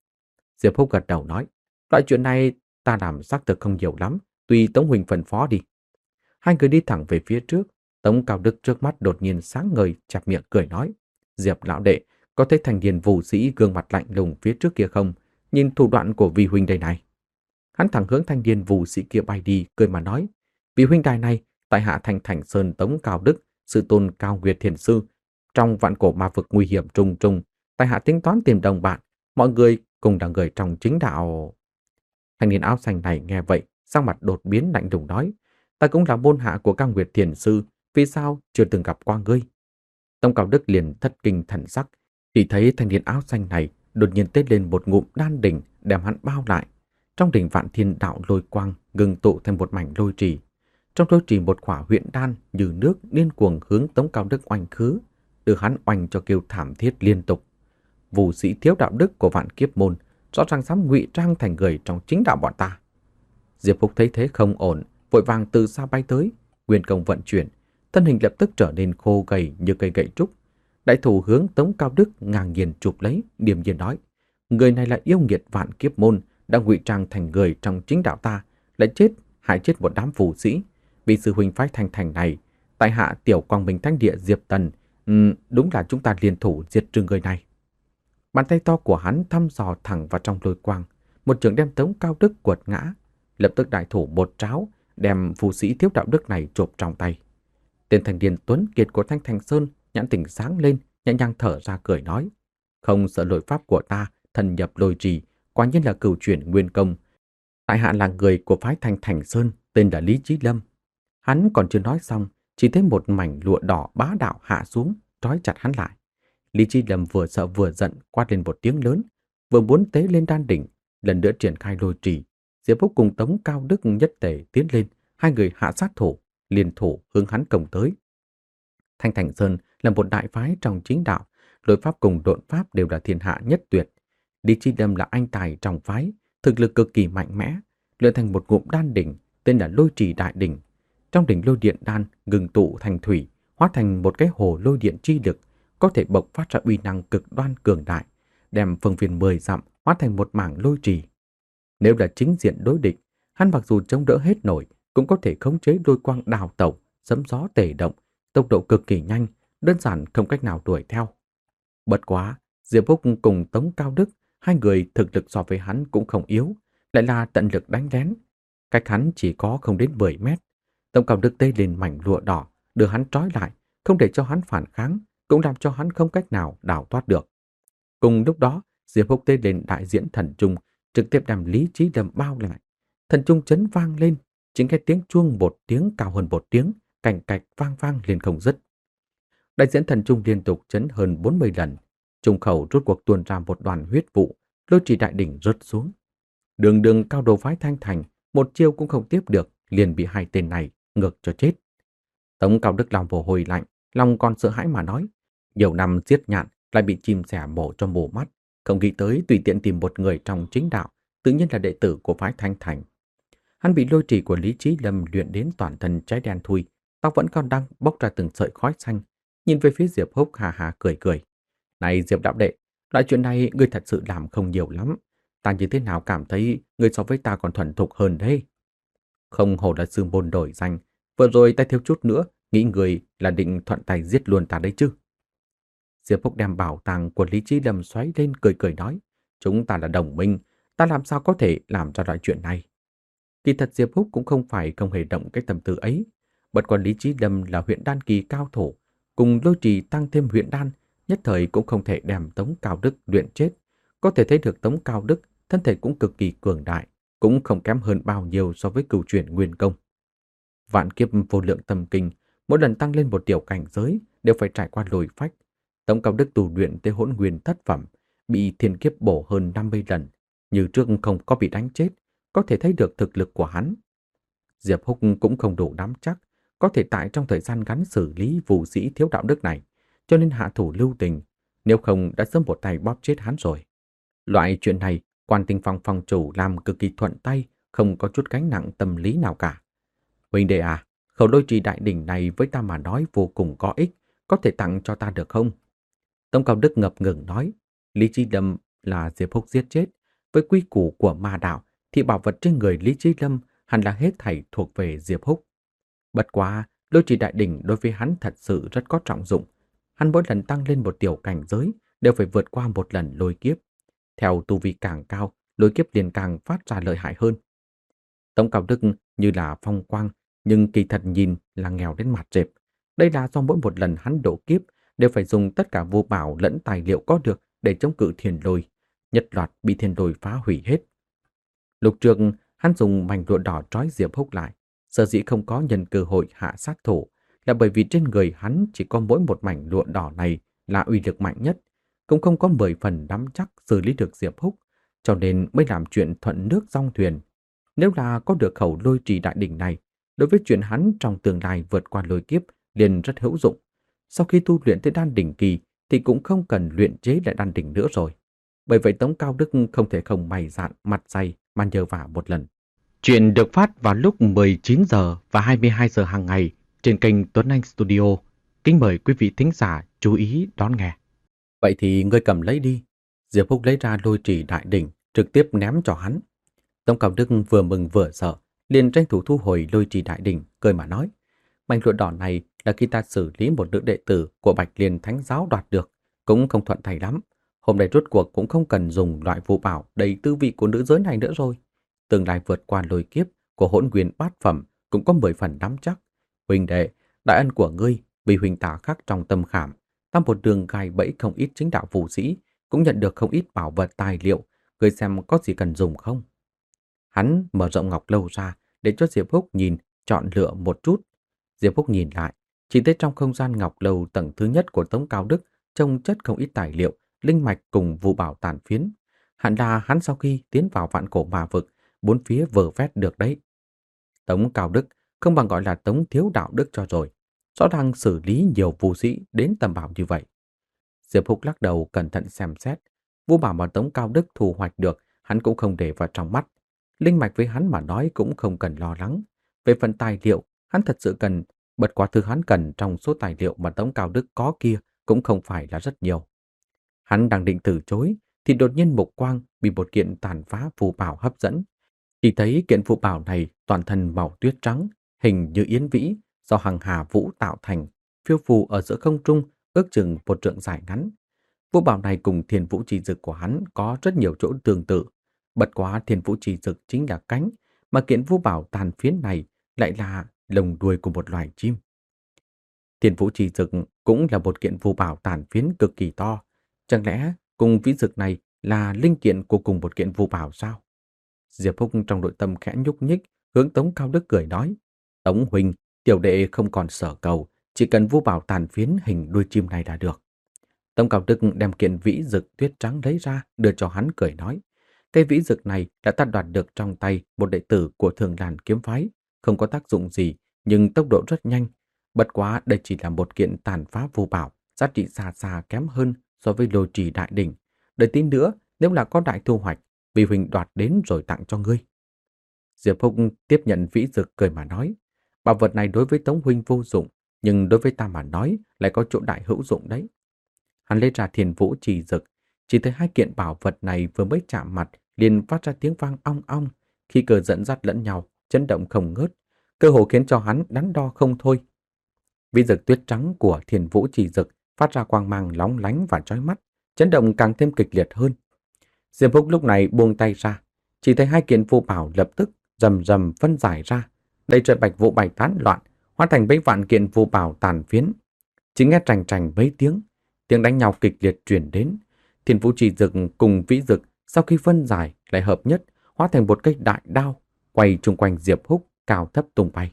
Diệp Húc gật đầu nói, loại chuyện này ta làm xác thực không nhiều lắm, tùy Tống huynh phân phó đi. Hai người đi thẳng về phía trước. Tống Cao Đức trước mắt đột nhiên sáng ngời, chặt miệng cười nói, Diệp lão đệ, có thấy thành niên vũ sĩ gương mặt lạnh lùng phía trước kia không? Nhìn thủ đoạn của vị huynh đây này. Hắn thẳng hướng thanh niên vũ sĩ kia bay đi, cười mà nói, vị huynh đài này, tại hạ thành Thành Sơn Tống Cao Đức, sư tôn Cao Nguyệt Thiền Sư, trong vạn cổ ma vực nguy hiểm trùng trùng, tại hạ tính toán tìm đồng bạn, mọi người cùng là người trong chính đạo. Thanh niên áo xanh này nghe vậy, sắc mặt đột biến lạnh lùng nói, ta cũng là môn hạ của Cao Nguyệt Thiền Sư, vì sao chưa từng gặp qua ngươi? Tống Cao Đức liền thất kinh thần sắc, chỉ thấy thanh niên áo xanh này đột nhiên tết lên một ngụm đan đỉnh đem hắn bao lại. Trong đỉnh vạn thiên đạo lôi quang ngừng tụ thành một mảnh lôi trì. Trong lôi trì một quả huyện đan như nước điên cuồng hướng Tống Cao Đức oanh khứ, đưa hắn oanh cho kêu thảm thiết liên tục. Vũ sĩ thiếu đạo đức của Vạn Kiếp môn rõ ràng dám ngụy trang thành người trong chính đạo bọn ta. Diệp Húc thấy thế không ổn, vội vàng từ xa bay tới, nguyên công vận chuyển, thân hình lập tức trở nên khô gầy như cây gậy trúc. Đại thủ hướng Tống Cao Đức ngang nhiên chụp lấy, điềm nhiên nói, người này là yêu nghiệt Vạn Kiếp môn, đã ngụy trang thành người trong chính đạo ta, lại chết hại chết một đám vũ sĩ. Vì sư huynh phái Thành Thành này, tại hạ Tiểu Quang Minh Thánh Địa Diệp Tần, um, đúng là chúng ta liên thủ diệt trừ người này. Bàn tay to của hắn thăm dò thẳng vào trong lôi quang, một trường đem Tống Cao Đức quật ngã, lập tức đại thủ một tráo đem vũ sĩ thiếu đạo đức này chộp trong tay. Tên thanh niên tuấn kiệt của Thanh Thành Sơn nhãn tỉnh sáng lên, nhẹ nhàng thở ra cười nói, không sợ lôi pháp của ta, thần nhập lôi trì, quả nhiên là cửu chuyển nguyên công. Tại hạ là người của phái Thanh Thành Sơn, tên là Lý Chí Lâm. Hắn còn chưa nói xong, chỉ thấy một mảnh lụa đỏ bá đạo hạ xuống, trói chặt hắn lại. Lý Chí Lâm vừa sợ vừa giận, quát lên một tiếng lớn, vừa muốn tế lên đan đỉnh, lần nữa triển khai lôi trì. Diệp Húc cùng Tống Cao Đức nhất tề tiến lên, hai người hạ sát thủ, liên thủ hướng hắn công tới. Thanh Thành Sơn là một đại phái trong chính đạo, lôi pháp cùng độn pháp đều là thiên hạ nhất tuyệt. Lý Chí Lâm là anh tài trong phái, thực lực cực kỳ mạnh mẽ, luyện thành một ngụm đan đỉnh tên là Lôi Trì Đại Đỉnh. Trong đỉnh lôi điện đan ngừng tụ thành thủy, hóa thành một cái hồ lôi điện chi lực, có thể bộc phát ra uy năng cực đoan cường đại, đem phương viên mười dặm hóa thành một mảng lôi trì. Nếu là chính diện đối địch, hắn mặc dù chống đỡ hết nổi, cũng có thể khống chế lôi quang đào tẩu, sấm gió tề động, tốc độ cực kỳ nhanh, đơn giản không cách nào đuổi theo. Bất quá, Diệp Húc cùng Tống Cao Đức, hai người thực lực so với hắn cũng không yếu, lại là tận lực đánh lén. Cách hắn chỉ có không đến mười mét. Tống Cao Đức tê lên mảnh lụa đỏ, đưa hắn trói lại, không để cho hắn phản kháng, cũng làm cho hắn không cách nào đào thoát được. Cùng lúc đó, Diệp Húc tê lên đại diễn thần trung, trực tiếp đem Lý Chí Lâm bao lại. Thần trung chấn vang lên, chính cái tiếng chuông một tiếng cao hơn một tiếng, cành cạch vang vang liền không dứt. Đại diễn thần trung liên tục chấn hơn bốn mươi lần, trung khẩu rút cuộc tuôn ra một đoàn huyết vụ, Lôi Trì Đại Đỉnh rớt xuống. Đường đường cao đồ phái Thanh Thành, một chiêu cũng không tiếp được, liền bị hai tên này ngược cho chết. Tống Cao Đức lòng mồ hôi lạnh, lòng còn sợ hãi mà nói, nhiều năm giết nhạn lại bị chim sẻ mổ cho mù mắt, không nghĩ tới tùy tiện tìm một người trong chính đạo, tự nhiên là đệ tử của phái Thanh Thành. Hắn bị lôi trì của Lý Chí Lâm luyện đến toàn thân cháy đen thui, tóc vẫn còn đang bốc ra từng sợi khói xanh, nhìn về phía Diệp Húc hà hà cười cười. Này Diệp đạo đệ, loại chuyện này ngươi thật sự làm không nhiều lắm. Ta như thế nào cảm thấy ngươi so với ta còn thuần thục hơn đấy. Không hổ là sư môn đổi danh, vừa rồi ta thiếu chút nữa, nghĩ người là định thuận tay giết luôn ta đấy chứ. Diệp Húc đem bảo tàng của Lý Chí Lâm xoáy lên cười cười nói, chúng ta là đồng minh, ta làm sao có thể làm ra loại chuyện này. Kỳ thật Diệp Húc cũng không phải không hề động cái tâm tư ấy. Bất quản Lý Chí Lâm là huyện đan kỳ cao thủ, cùng Lôi Trì tăng thêm huyện đan, nhất thời cũng không thể đem Tống Cao Đức luyện chết. Có thể thấy được Tống Cao Đức thân thể cũng cực kỳ cường đại, cũng không kém hơn bao nhiêu so với cửu chuyển nguyên công. Vạn kiếp vô lượng tâm kinh, mỗi lần tăng lên một tiểu cảnh giới đều phải trải qua lôi phách. Tống Cao Đức tu luyện tới hỗn nguyên thất phẩm, bị thiên kiếp bổ hơn năm mươi lần, như trước không có bị đánh chết, có thể thấy được thực lực của hắn. Diệp Húc cũng không đủ nắm chắc, có thể tại trong thời gian ngắn xử lý vụ sĩ thiếu đạo đức này, cho nên hạ thủ lưu tình, nếu không đã sớm một tay bóp chết hắn rồi. Loại chuyện này, Quan Tinh Phong phong chủ làm cực kỳ thuận tay, không có chút gánh nặng tâm lý nào cả. Huynh đệ à, khẩu Lôi Trì Đại Đỉnh này với ta mà nói vô cùng có ích, có thể tặng cho ta được không? Tống Cao Đức ngập ngừng nói, Lý Chí Lâm là Diệp Húc giết chết, với quy củ của ma đạo thì bảo vật trên người Lý Chí Lâm hẳn là hết thảy thuộc về Diệp Húc. Bất quá, Lôi Trì Đại Đỉnh đối với hắn thật sự rất có trọng dụng. Hắn mỗi lần tăng lên một tiểu cảnh giới đều phải vượt qua một lần lôi kiếp. Theo tu vi càng cao, lôi kiếp liền càng phát ra lợi hại hơn. Tống Cao Đức như là phong quang, nhưng kỳ thật nhìn là nghèo đến mặt rệp. Đây là do mỗi một lần hắn độ kiếp đều phải dùng tất cả vô bảo lẫn tài liệu có được để chống cự thiên lôi, nhất loạt bị thiên lôi phá hủy hết. Lục trường, hắn dùng mảnh lụa đỏ trói Diệp Húc lại, sở dĩ không có nhân cơ hội hạ sát thủ là bởi vì trên người hắn chỉ có mỗi một mảnh lụa đỏ này là uy lực mạnh nhất, cũng không có mười phần nắm chắc xử lý được Diệp Húc, cho nên mới làm chuyện thuận nước dong thuyền. Nếu là có được khẩu Lôi Trì Đại Đỉnh này, đối với chuyện hắn trong tương lai vượt qua lôi kiếp liền rất hữu dụng. Sau khi tu luyện tới đan đỉnh kỳ thì cũng không cần luyện chế lại đan đỉnh nữa rồi. Bởi vậy Tống Cao Đức không thể không mày dạn mặt dày mà nhờ vả một lần. Chuyện được phát vào lúc mười chín giờ và hai mươi hai giờ hàng ngày trên kênh Tuấn Anh Studio. Kính mời quý vị thính giả chú ý đón nghe. Vậy thì ngươi cầm lấy đi. Diệp Húc lấy ra Lôi Trì Đại Đỉnh, trực tiếp ném cho hắn. Tống Cao Đức vừa mừng vừa sợ, liền tranh thủ thu hồi Lôi Trì Đại Đỉnh, cười mà nói. Mảnh lụa đỏ này là khi ta xử lý một nữ đệ tử của Bạch Liên Thánh Giáo đoạt được, cũng không thuận tay lắm. Hôm nay rốt cuộc cũng không cần dùng loại vô bảo đầy tư vị của nữ giới này nữa rồi. Tương lai vượt qua lôi kiếp của hỗn nguyên bát phẩm cũng có mười phần nắm chắc. Huynh đệ, đại ân của ngươi vì huynh tả khắc trong tâm khảm, ta một đường gai bẫy không ít chính đạo vũ sĩ, cũng nhận được không ít bảo vật tài liệu, ngươi xem có gì cần dùng không? Hắn mở rộng ngọc lâu ra để cho Diệp Húc nhìn, chọn lựa một chút. Diệp Húc nhìn lại, chỉ thấy trong không gian ngọc lâu tầng thứ nhất của Tống Cao Đức trông chất không ít tài liệu, linh mạch cùng vũ bảo tàn phiến. Hẳn là hắn sau khi tiến vào vạn cổ ma vực, bốn phía vờ vét được đấy. Tống Cao Đức không bằng gọi là Tống Thiếu Đạo Đức cho rồi. Rõ ràng xử lý nhiều vũ sĩ đến tầm bảo như vậy. Diệp Húc lắc đầu cẩn thận xem xét. Vũ bảo mà Tống Cao Đức thu hoạch được, hắn cũng không để vào trong mắt. Linh mạch với hắn mà nói cũng không cần lo lắng. Về phần tài liệu, hắn thật sự cần, bất quá thứ hắn cần trong số tài liệu mà Tống Cao Đức có kia cũng không phải là rất nhiều. Hắn đang định từ chối, thì đột nhiên mục quang bị một kiện tàn phá phù bảo hấp dẫn. Chỉ thấy kiện phù bảo này toàn thân màu tuyết trắng, hình như yến vĩ, do hàng hà vũ tạo thành, phiêu phù ở giữa không trung, ước chừng một trượng dài ngắn. Phù bảo này cùng thiên vũ trì dực của hắn có rất nhiều chỗ tương tự. Bất quá thiên vũ trì dực chính là cánh, mà kiện phù bảo tàn phiến này lại là lồng đuôi của một loài chim. Thiên vũ trì dực cũng là một kiện phù bảo tàn phiến cực kỳ to. Chẳng lẽ cùng vĩ dực này là linh kiện của cùng một kiện phù bảo sao? Diệp Phúc trong nội tâm khẽ nhúc nhích, hướng Tống Cao Đức cười nói. Tống huynh, tiểu đệ không còn sở cầu, chỉ cần vu bảo tàn phiến hình đuôi chim này là được. Tống Cao Đức đem kiện vĩ dực tuyết trắng lấy ra, đưa cho hắn cười nói. Cây vĩ dực này đã ta đoạt được trong tay một đệ tử của Thường Đàn kiếm phái, không có tác dụng gì, nhưng tốc độ rất nhanh. Bất quá đây chỉ là một kiện tàn phá vu bảo, giá trị xa xa kém hơn so với lôi trì đại đỉnh. Đợi tí nữa, nếu là có đại thu hoạch, vì huynh đoạt đến rồi tặng cho ngươi. Diệp Phúc tiếp nhận vĩ dực cười mà nói. Bảo vật này đối với Tống huynh vô dụng, nhưng đối với ta mà nói lại có chỗ đại hữu dụng đấy. Hắn lấy ra Thiên Vũ Trì Dực, chỉ thấy hai kiện bảo vật này vừa mới chạm mặt liền phát ra tiếng vang ong ong, khi cờ dẫn dắt lẫn nhau, chấn động không ngớt, cơ hồ khiến cho hắn đắn đo không thôi. Vĩ dực tuyết trắng của Thiên Vũ Trì Dực phát ra quang mang lóng lánh và chói mắt, chấn động càng thêm kịch liệt hơn. Diệp Phúc lúc này buông tay ra, chỉ thấy hai kiện vô bảo lập tức rầm rầm phân giải ra, đầy trời bạch vũ bày tán loạn, hóa thành mấy vạn kiện vô bảo tàn phiến. Chỉ nghe trành trành mấy tiếng, tiếng đánh nhau kịch liệt truyền đến. Thiên Vũ Trì Dực cùng vĩ dực sau khi phân giải lại hợp nhất, hóa thành một cây đại đao, quay chung quanh Diệp Húc cao thấp tung bay.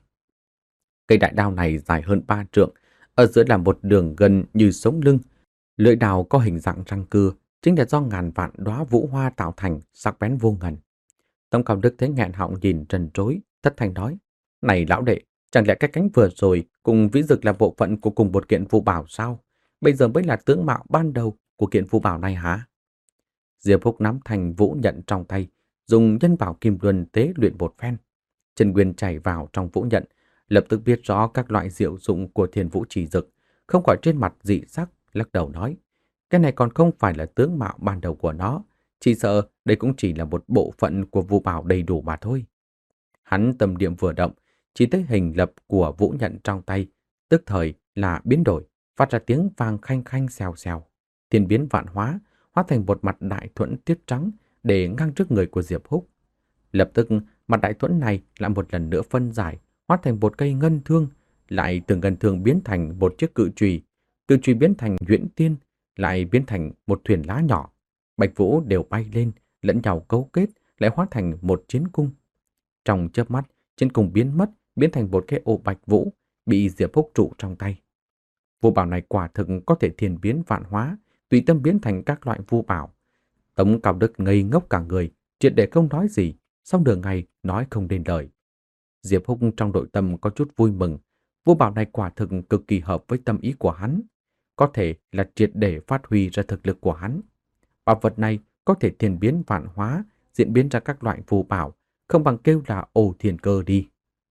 Cây đại đao này dài hơn ba trượng, ở giữa là một đường gần như sống lưng. Lưỡi đao có hình dạng răng cưa, chính là do ngàn vạn đóa vũ hoa tạo thành, sắc bén vô ngần. Tống Cao Đức thấy nghẹn họng nhìn trần trối, thất thanh nói: "Này lão đệ, chẳng lẽ cái cánh vừa rồi cùng vĩ dực là bộ phận của cùng một kiện phù bảo sao? Bây giờ mới là tướng mạo ban đầu của kiện phù bảo này hả?" Diệp Húc nắm thành vũ nhận trong tay, dùng nhân bảo kim luân tế luyện một phen. Chân nguyên chảy vào trong vũ nhận, lập tức biết rõ các loại diệu dụng của Thiên Vũ Trì Dực, không khỏi trên mặt dị sắc, lắc đầu nói: "Cái này còn không phải là tướng mạo ban đầu của nó, chỉ sợ đây cũng chỉ là một bộ phận của vũ bảo đầy đủ mà thôi." Hắn tâm niệm vừa động, chỉ thấy hình lập của vũ nhận trong tay, tức thời là biến đổi, phát ra tiếng vang khanh khanh xèo xèo. Thiên biến vạn hóa, hóa thành một mặt đại thuẫn tuyết trắng để ngang trước người của Diệp Húc. Lập tức, mặt đại thuẫn này lại một lần nữa phân giải, hóa thành một cây ngân thương, lại từ ngân thương biến thành một chiếc cự chùy, cự chùy biến thành nhuyễn tiên, lại biến thành một thuyền lá nhỏ. Bạch vũ đều bay lên, lẫn nhau cấu kết, lại hóa thành một chiến cung. Trong chớp mắt, chiến cung biến mất, biến thành một cái ô bạch vũ, bị Diệp Húc trụ trong tay. Vũ bảo này quả thực có thể thiên biến vạn hóa, tùy tâm biến thành các loại vũ bảo. Tống Cao Đức ngây ngốc cả người, triệt để không nói gì, sau nửa ngày nói không nên lời. Diệp Húc trong nội tâm có chút vui mừng, vũ bảo này quả thực cực kỳ hợp với tâm ý của hắn, có thể là triệt để phát huy ra thực lực của hắn. Bảo vật này có thể thiên biến vạn hóa, diễn biến ra các loại phù bảo, không bằng kêu là Ô Thiên Cơ đi.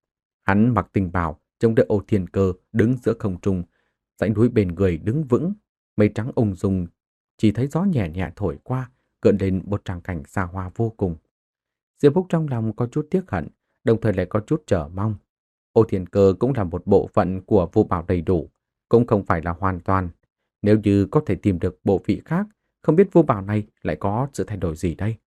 Hắn mặc tình bào, trông đỡ Ô Thiên Cơ đứng giữa không trung, dãy núi bên người đứng vững, mây trắng ung dung, chỉ thấy gió nhẹ nhẹ thổi qua, gợn lên một tràng cảnh xa hoa vô cùng. Diệp Húc trong lòng có chút tiếc hận, đồng thời lại có chút chờ mong. Ô Thiên Cơ cũng là một bộ phận của vô bảo đầy đủ, cũng không phải là hoàn toàn. Nếu như có thể tìm được bộ vị khác, không biết vô bảo này lại có sự thay đổi gì đây.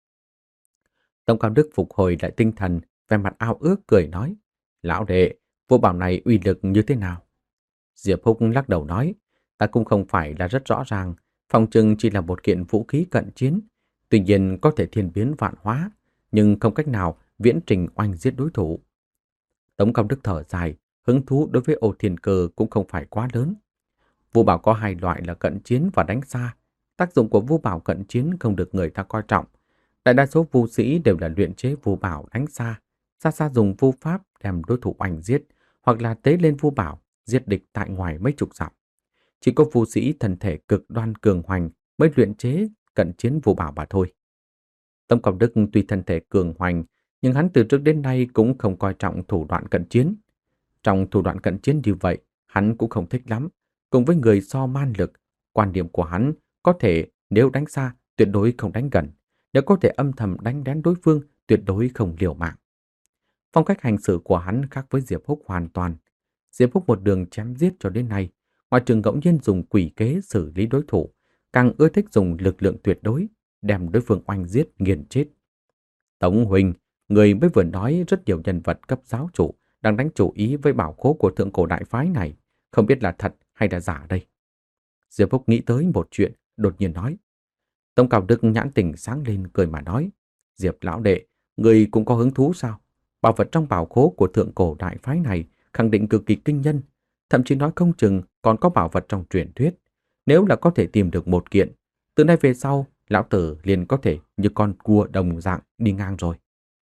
Tống Cao Đức phục hồi lại tinh thần, vẻ mặt ao ước cười nói: "Lão đệ, vô bảo này uy lực như thế nào?" Diệp Húc lắc đầu nói: "Ta cũng không phải là rất rõ ràng, phòng trừng chỉ là một kiện vũ khí cận chiến, tuy nhiên có thể thiên biến vạn hóa, nhưng không cách nào viễn trình oanh giết đối thủ." Tống Cao Đức thở dài, hứng thú đối với Ô Thiên Cơ cũng không phải quá lớn. Vũ bảo có hai loại là cận chiến và đánh xa. Tác dụng của vũ bảo cận chiến không được người ta coi trọng. Đại đa số vũ sĩ đều là luyện chế vũ bảo đánh xa, xa xa dùng vũ pháp đem đối thủ oanh giết, hoặc là tế lên vũ bảo giết địch tại ngoài mấy chục dặm. Chỉ có vũ sĩ thân thể cực đoan cường hoành mới luyện chế cận chiến vũ bảo mà thôi. Tống Cao Đức tuy thân thể cường hoành, nhưng hắn từ trước đến nay cũng không coi trọng thủ đoạn cận chiến. Trong thủ đoạn cận chiến như vậy, hắn cũng không thích lắm. Cùng với người so man lực, quan điểm của hắn có thể nếu đánh xa, tuyệt đối không đánh gần. Nếu có thể âm thầm đánh lén đối phương, tuyệt đối không liều mạng. Phong cách hành xử của hắn khác với Diệp Húc hoàn toàn. Diệp Húc một đường chém giết cho đến nay, ngoài trường ngẫu nhiên dùng quỷ kế xử lý đối thủ, càng ưa thích dùng lực lượng tuyệt đối, đem đối phương oanh giết nghiền chết. Tống huynh, người mới vừa nói rất nhiều nhân vật cấp giáo chủ đang đánh chủ ý với bảo khố của thượng cổ đại phái này, không biết là thật hay là giả đây. Diệp Húc nghĩ tới một chuyện, đột nhiên nói. Tống Cao Đức nhãn tình sáng lên cười mà nói: "Diệp lão đệ, Người cũng có hứng thú sao? Bảo vật trong bảo khố của thượng cổ đại phái này khẳng định cực kỳ kinh nhân, thậm chí nói không chừng còn có bảo vật trong truyền thuyết. Nếu là có thể tìm được một kiện, từ nay về sau, lão tử liền có thể như con cua đồng dạng đi ngang rồi.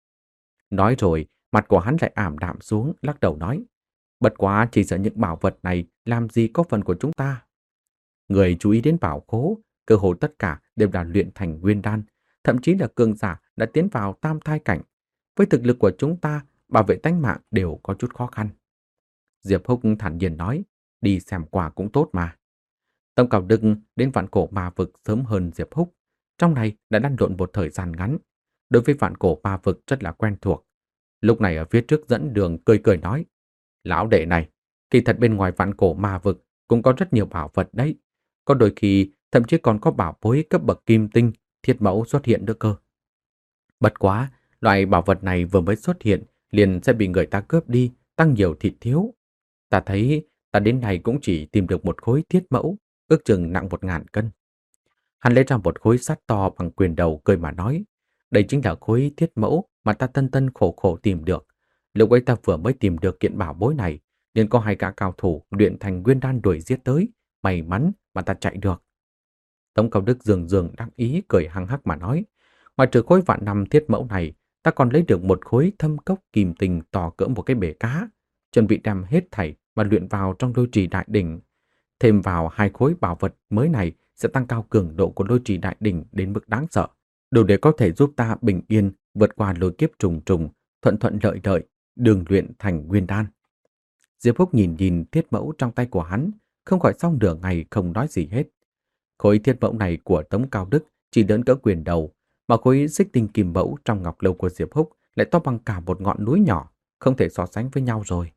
Nói rồi, mặt của hắn lại ảm đạm xuống, lắc đầu nói. Bất quá chỉ sợ những bảo vật này làm gì có phần của chúng ta. Người chú ý đến bảo khố, cơ hồ tất cả đều là luyện thành nguyên đan, thậm chí là cường giả đã tiến vào tam thai cảnh. Với thực lực của chúng ta, bảo vệ tánh mạng đều có chút khó khăn. Diệp Húc thản nhiên nói, đi xem quà cũng tốt mà. Tông Cào Đức đến vạn cổ ma vực sớm hơn Diệp Húc, trong này đã lăn lộn một thời gian ngắn. Đối với vạn cổ ma vực rất là quen thuộc. Lúc này ở phía trước dẫn đường cười cười nói, lão đệ này, kỳ thật bên ngoài vạn cổ ma vực cũng có rất nhiều bảo vật đấy. Có đôi khi thậm chí còn có bảo bối cấp bậc kim tinh, thiết mẫu xuất hiện nữa cơ. Bất quá, loại bảo vật này vừa mới xuất hiện liền sẽ bị người ta cướp đi, tăng nhiều thịt thiếu. Ta thấy ta đến này cũng chỉ tìm được một khối thiết mẫu, ước chừng nặng một ngàn cân. Hắn lấy ra một khối sắt to bằng quyền đầu cười mà nói, đây chính là khối thiết mẫu mà ta tân tân khổ khổ tìm được. Lúc ấy ta vừa mới tìm được kiện bảo bối này, liền có hai gã cao thủ luyện thành nguyên đan đuổi giết tới, may mắn mà ta chạy được. Tống Cao Đức dường dường đắc ý cười hăng hắc mà nói, ngoài trừ khối vạn năm thiết mẫu này, ta còn lấy được một khối thâm cốc kim tinh to cỡ một cái bể cá, chuẩn bị đem hết thảy mà luyện vào trong lôi trì đại đỉnh. Thêm vào hai khối bảo vật mới này sẽ tăng cao cường độ của lôi trì đại đỉnh đến mức đáng sợ, đủ để có thể giúp ta bình yên vượt qua lôi kiếp trùng trùng, thuận thuận lợi lợi, đường luyện thành nguyên đan. Diệp Húc nhìn nhìn thiết mẫu trong tay của hắn, không khỏi xong nửa ngày không nói gì hết. Khối thiết mẫu này của Tống Cao Đức chỉ lớn cỡ quyền đầu, mà khối xích tinh kim mẫu trong ngọc lâu của Diệp Húc lại to bằng cả một ngọn núi nhỏ, không thể so sánh với nhau rồi.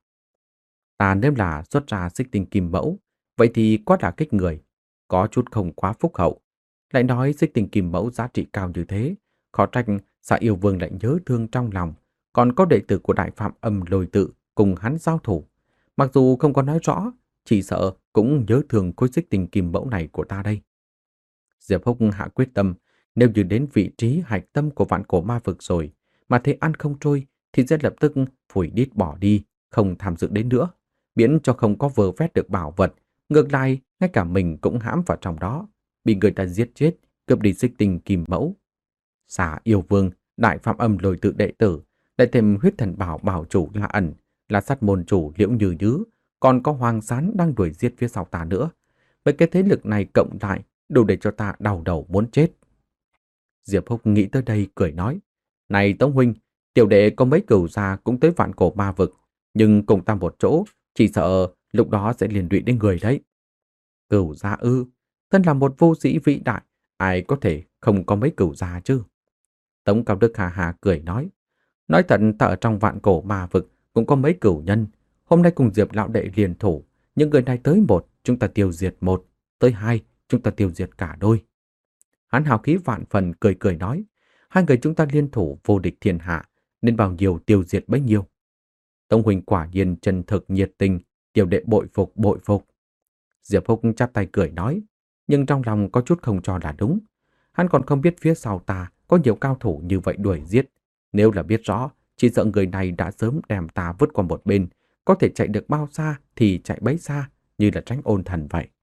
Ta nếu là xuất ra xích tinh kim mẫu, vậy thì quá đả kích người, có chút không quá phúc hậu. Lại nói xích tinh kim mẫu giá trị cao như thế, khó trách Dạ Yêu Vương lại nhớ thương trong lòng, còn có đệ tử của Đại Phạm Âm Lôi Tự cùng hắn giao thủ. Mặc dù không có nói rõ, chỉ sợ cũng nhớ thương khối xích tinh kim mẫu này của ta đây. Diệp Húc hạ quyết tâm, nếu như đến vị trí hạch tâm của vạn cổ ma vực rồi, mà thấy ăn không trôi, thì sẽ lập tức phủi đít bỏ đi, không tham dự đến nữa. Miễn cho không có vơ vét được bảo vật, ngược lại, ngay cả mình cũng hãm vào trong đó, bị người ta giết chết, cướp đi xích tinh kim mẫu. Xà Yêu Vương, Đại Phạm Âm Lôi Tự đệ tử, lại thêm huyết thần bảo bảo chủ La Ẩn, là sát môn chủ Liễu Như Nhứ, còn có Hoàng Sán đang đuổi giết phía sau ta nữa. Với cái thế lực này cộng lại, đủ để cho ta đau đầu muốn chết. Diệp Húc nghĩ tới đây cười nói, này Tống Huynh, tiểu đệ có mấy cửu gia cũng tới vạn cổ ma vực, nhưng cùng ta một chỗ, chỉ sợ lúc đó sẽ liên lụy đến người đấy. Cửu gia ư, thân là một vô sĩ vĩ đại, ai có thể không có mấy cửu gia chứ? Tống Cao Đức hà hà cười nói, nói thật ta ở trong vạn cổ ma vực cũng có mấy cửu nhân, hôm nay cùng Diệp lão đệ liên thủ, những người này tới một, chúng ta tiêu diệt một, tới hai, chúng ta tiêu diệt cả đôi. Hắn hào khí vạn phần cười cười nói, hai người chúng ta liên thủ vô địch thiên hạ, nên bao nhiêu tiêu diệt bấy nhiêu. Tống Huynh quả nhiên chân thực nhiệt tình, tiểu đệ bội phục bội phục. Diệp Húc chắp tay cười nói, nhưng trong lòng có chút không cho là đúng. Hắn còn không biết phía sau ta có nhiều cao thủ như vậy đuổi giết. Nếu là biết rõ, chỉ sợ người này đã sớm đem ta vứt qua một bên, có thể chạy được bao xa thì chạy bấy xa, như là tránh ôn thần vậy.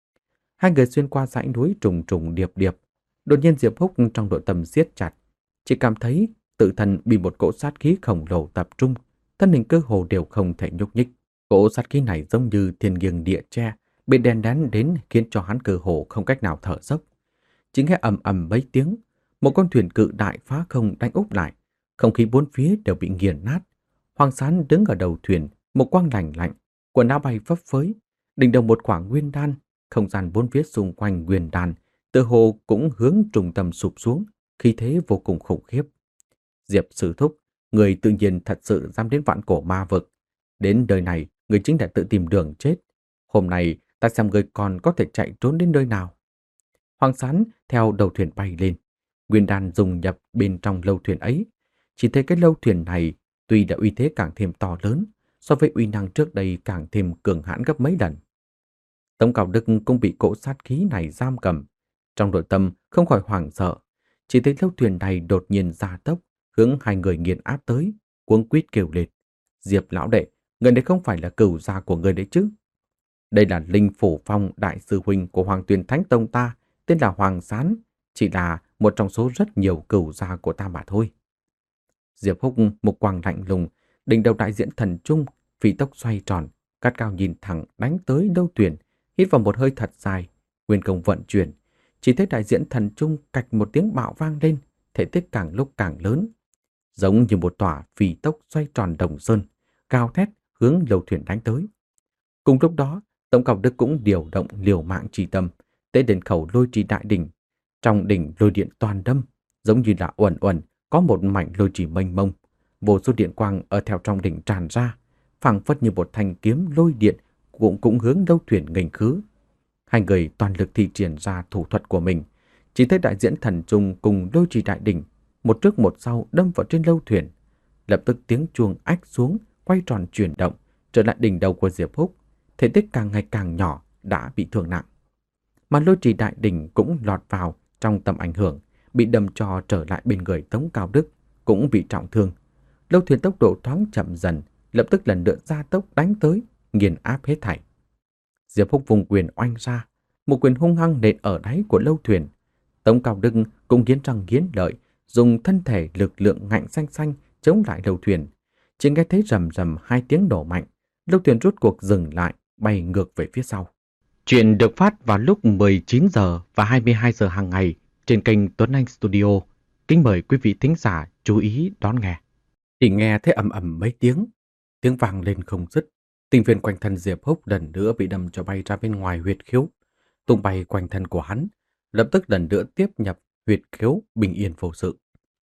Hai người xuyên qua dãy núi trùng trùng điệp điệp. Đột nhiên Diệp Húc trong nội tâm siết chặt, chỉ cảm thấy tự thân bị một cỗ sát khí khổng lồ tập trung, thân hình cơ hồ đều không thể nhúc nhích. Cỗ sát khí này giống như thiên nghiêng địa tre, bị đè nén đến khiến cho hắn cơ hồ không cách nào thở dốc. Chỉ nghe ầm ầm mấy tiếng, một con thuyền cự đại phá không đánh úp lại, không khí bốn phía đều bị nghiền nát. Hoàng Sán đứng ở đầu thuyền, một quang lạnh lạnh, quần áo bay phấp phới, đỉnh đầu một khoảng nguyên đan, không gian bốn phía xung quanh nguyên đan, tựa hồ cũng hướng trung tâm sụp xuống, khí thế vô cùng khủng khiếp. Diệp Sư Thúc, người tự nhiên thật sự dám đến vạn cổ ma vực. Đến đời này, người chính là tự tìm đường chết. Hôm nay, ta xem người còn có thể chạy trốn đến nơi nào. Hoàng Sán theo đầu thuyền bay lên. Nguyên đan dùng nhập bên trong lâu thuyền ấy. Chỉ thấy cái lâu thuyền này, tuy đã uy thế càng thêm to lớn, so với uy năng trước đây càng thêm cường hãn gấp mấy lần. Tống Cao Đức cũng bị cỗ sát khí này giam cầm. Trong nội tâm không khỏi hoảng sợ. Chỉ thấy lâu thuyền này đột nhiên gia tốc, hướng hai người nghiền áp tới, cuống quýt kêu lên. Diệp lão đệ, người đấy không phải là cửu gia của người đấy chứ? Đây là Linh Phổ Phong đại sư huynh của Hoàng Tuyền Thánh Tông ta, tên là Hoàng Sán, chỉ là một trong số rất nhiều cửu gia của ta mà thôi. Diệp Húc một quang lạnh lùng, đỉnh đầu đại diễn thần trung, phi tốc xoay tròn, cắt cao nhìn thẳng đánh tới Lâu Tuyền, hít vào một hơi thật dài, nguyên công vận chuyển, chỉ thấy đại diễn thần trung cạch một tiếng bạo vang lên, thể tích càng lúc càng lớn, giống như một tòa phi tốc xoay tròn đồng sơn, cao thét hướng Lâu Thuyền đánh tới. Cùng lúc đó, Tống Cao Đức cũng điều động liều mạng chi tâm, tế đến khẩu lôi trì đại đỉnh, trong đỉnh lôi điện toàn đâm, giống như là uẩn uẩn có một mảnh lôi trì mênh mông, vô số điện quang ở theo trong đỉnh tràn ra, phảng phất như một thanh kiếm lôi điện cũng cũng hướng Lâu Thuyền nghênh khứ. Hai người toàn lực thi triển ra thủ thuật của mình, chỉ thấy đại diễn thần trung cùng lôi trì đại đỉnh một trước một sau đâm vào trên Lâu Thuyền. Lập tức tiếng chuông ách xuống, quay tròn chuyển động, trở lại đỉnh đầu của Diệp Húc, thể tích càng ngày càng nhỏ, đã bị thương nặng. Mà lôi trì đại đỉnh cũng lọt vào trong tầm ảnh hưởng, bị đâm cho trở lại bên người Tống Cao Đức, cũng bị trọng thương. Lâu Thuyền tốc độ thoáng chậm dần, lập tức lần lượt gia tốc đánh tới, nghiền áp hết thảy. Diệp Húc vùng quyền oanh ra, một quyền hung hăng nện ở đáy của Lâu Thuyền. Tống Cao Đức cũng nghiến răng nghiến lợi, dùng thân thể lực lượng ngạnh xanh xanh chống lại Lâu Thuyền. Chỉ nghe thấy rầm rầm hai tiếng nổ mạnh, Lâu Thuyền rút cuộc dừng lại, bay ngược về phía sau. Chuyện được phát vào lúc mười chín giờ và hai mươi hai giờ hàng ngày trên kênh Tuấn Anh Studio. Kính mời quý vị thính giả chú ý đón nghe. Chỉ nghe thấy ầm ầm mấy tiếng, tiếng vang lên không dứt. Tinh viên quanh thân Diệp Húc lần nữa bị đâm cho bay ra bên ngoài huyệt khiếu, tung bay quanh thân của hắn, lập tức lần nữa tiếp nhập huyệt khiếu bình yên vô sự.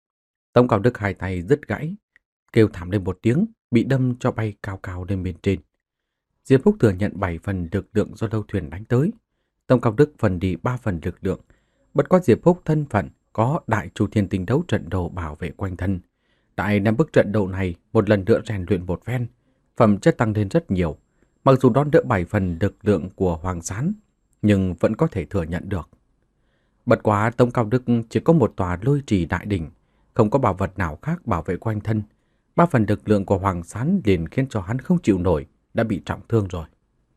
Tống Cao Đức hai tay đứt gãy, kêu thảm lên một tiếng, bị đâm cho bay cao cao lên bên trên. Diệp Húc thừa nhận bảy phần lực lượng do Lâu Thuyền đánh tới, Tống Cao Đức phần đi ba phần lực lượng. Bất quá Diệp Húc thân phận có Đại Chu Thiên Tinh Đấu trận đồ bảo vệ quanh thân, tại năm bức trận đồ này một lần nữa rèn luyện một phen, phẩm chất tăng lên rất nhiều. Mặc dù đón đỡ bảy phần lực lượng của Hoàng Sán, nhưng vẫn có thể thừa nhận được. Bất quá Tống Cao Đức chỉ có một tòa lôi trì đại đỉnh, không có bảo vật nào khác bảo vệ quanh thân. Ba phần lực lượng của Hoàng Sán liền khiến cho hắn không chịu nổi, đã bị trọng thương rồi.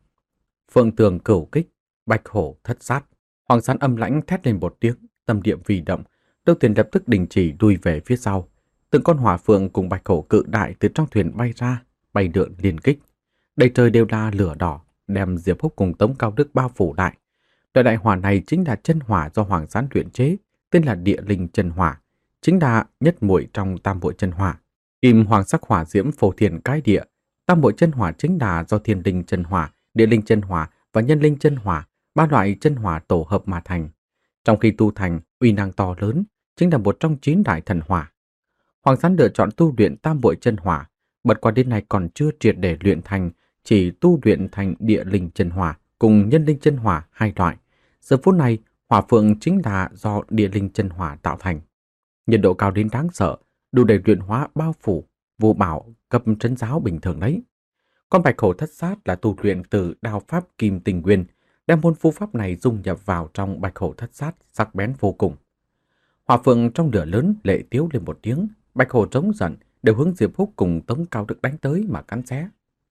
Phượng Tường cửu kích, bạch hổ thất sát. Hoàng Sán âm lãnh thét lên một tiếng, tâm địa vì động, Lâu Thuyền lập tức đình chỉ lùi về phía sau. Từng con hỏa phượng cùng bạch hổ cự đại từ trong thuyền bay ra, bay lượn liên kích. Đầy trời đều là lửa đỏ, đem Diệp Húc cùng Tống Cao Đức bao phủ lại. Loại đại hỏa này chính là chân hỏa do Hoàng Sán luyện chế, tên là địa linh chân hỏa, chính là nhất muội trong tam muội chân hỏa. Kim hoàng sắc hỏa diễm phổ thiền cái địa, tam muội chân hỏa chính là do thiên linh chân hỏa, địa linh chân hỏa và nhân linh chân hỏa, ba loại chân hỏa tổ hợp mà thành. Trong khi tu thành, uy năng to lớn, chính là một trong chín đại thần hỏa. Hoàng Sán lựa chọn tu luyện tam muội chân hỏa, bật qua đến nay còn chưa triệt để luyện thành, chỉ tu luyện thành địa linh chân hỏa cùng nhân linh chân hỏa hai loại. Giờ phút này, hỏa phượng chính là do địa linh chân hỏa tạo thành. Nhiệt độ cao đến đáng sợ, đủ để luyện hóa bao phủ, vô bảo cấp trấn giáo bình thường đấy. Con bạch hổ thất sát là tu luyện từ đao pháp kim tinh nguyên, đem môn phù pháp này dung nhập vào trong bạch hổ thất sát, sắc bén vô cùng. Hỏa phượng trong lửa lớn lệ tiếu lên một tiếng, bạch hổ trống giận đều hướng Diệp Húc cùng Tống Cao Đức đánh tới mà cắn xé.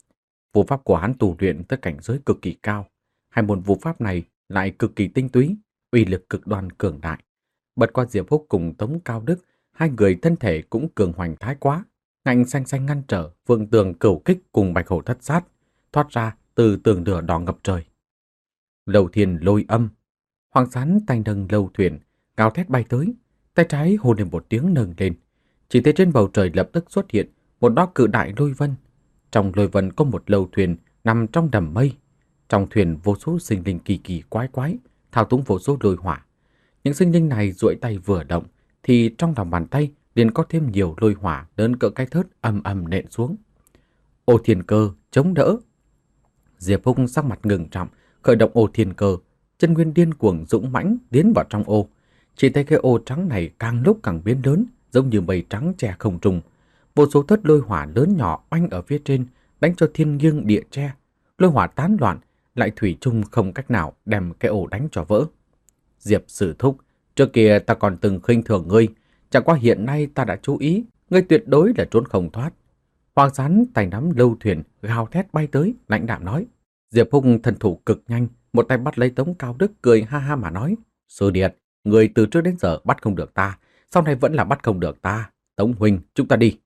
Phù pháp của hắn tu luyện tới cảnh giới cực kỳ cao, hai môn phù pháp này lại cực kỳ tinh túy, uy lực cực đoan cường đại. Bật qua Diệp Húc cùng Tống Cao Đức, hai người thân thể cũng cường hoành thái quá, ngạnh xanh xanh ngăn trở Phượng Tường cửu kích cùng bạch hổ thất sát, thoát ra từ tường lửa đỏ ngập trời. Lâu Thiên lôi âm, Hoàng Sán tay nâng Lâu Thuyền, gào thét bay tới, tay trái hô lên một tiếng nâng lên, chỉ thấy trên bầu trời lập tức xuất hiện một đóa cự đại lôi vân. Trong lôi vân có một Lâu Thuyền nằm trong đầm mây, trong thuyền vô số sinh linh kỳ kỳ quái quái, thao túng vô số lôi hỏa. Những sinh linh này duỗi tay vừa động, thì trong lòng bàn tay liền có thêm nhiều lôi hỏa lớn cỡ cái thớt ầm ầm nện xuống. Ô Thiên Cơ chống đỡ. Diệp Húc sắc mặt ngừng trọng, khởi động Ô Thiên Cơ, chân nguyên điên cuồng dũng mãnh tiến vào trong ô. Chỉ thấy cái ô trắng này càng lúc càng biến lớn, giống như mây trắng che không trung. Vô số thớt lôi hỏa lớn nhỏ oanh ở phía trên, đánh cho thiên nghiêng địa tre. Lôi hỏa tán loạn, lại thủy chung không cách nào đem cái ổ đánh cho vỡ. Diệp Sử Thúc, trước kia ta còn từng khinh thường ngươi, Chẳng qua hiện nay ta đã chú ý, ngươi tuyệt đối là trốn không thoát. Hoàng Sán tay nắm lâu thuyền, gào thét bay tới, lãnh đạm nói. Diệp Húc thần thủ cực nhanh, một tay bắt lấy Tống Cao Đức cười ha ha mà nói. Sư Điệt, người từ trước đến giờ bắt không được ta, sau này vẫn là bắt không được ta. Tống huynh, chúng ta đi.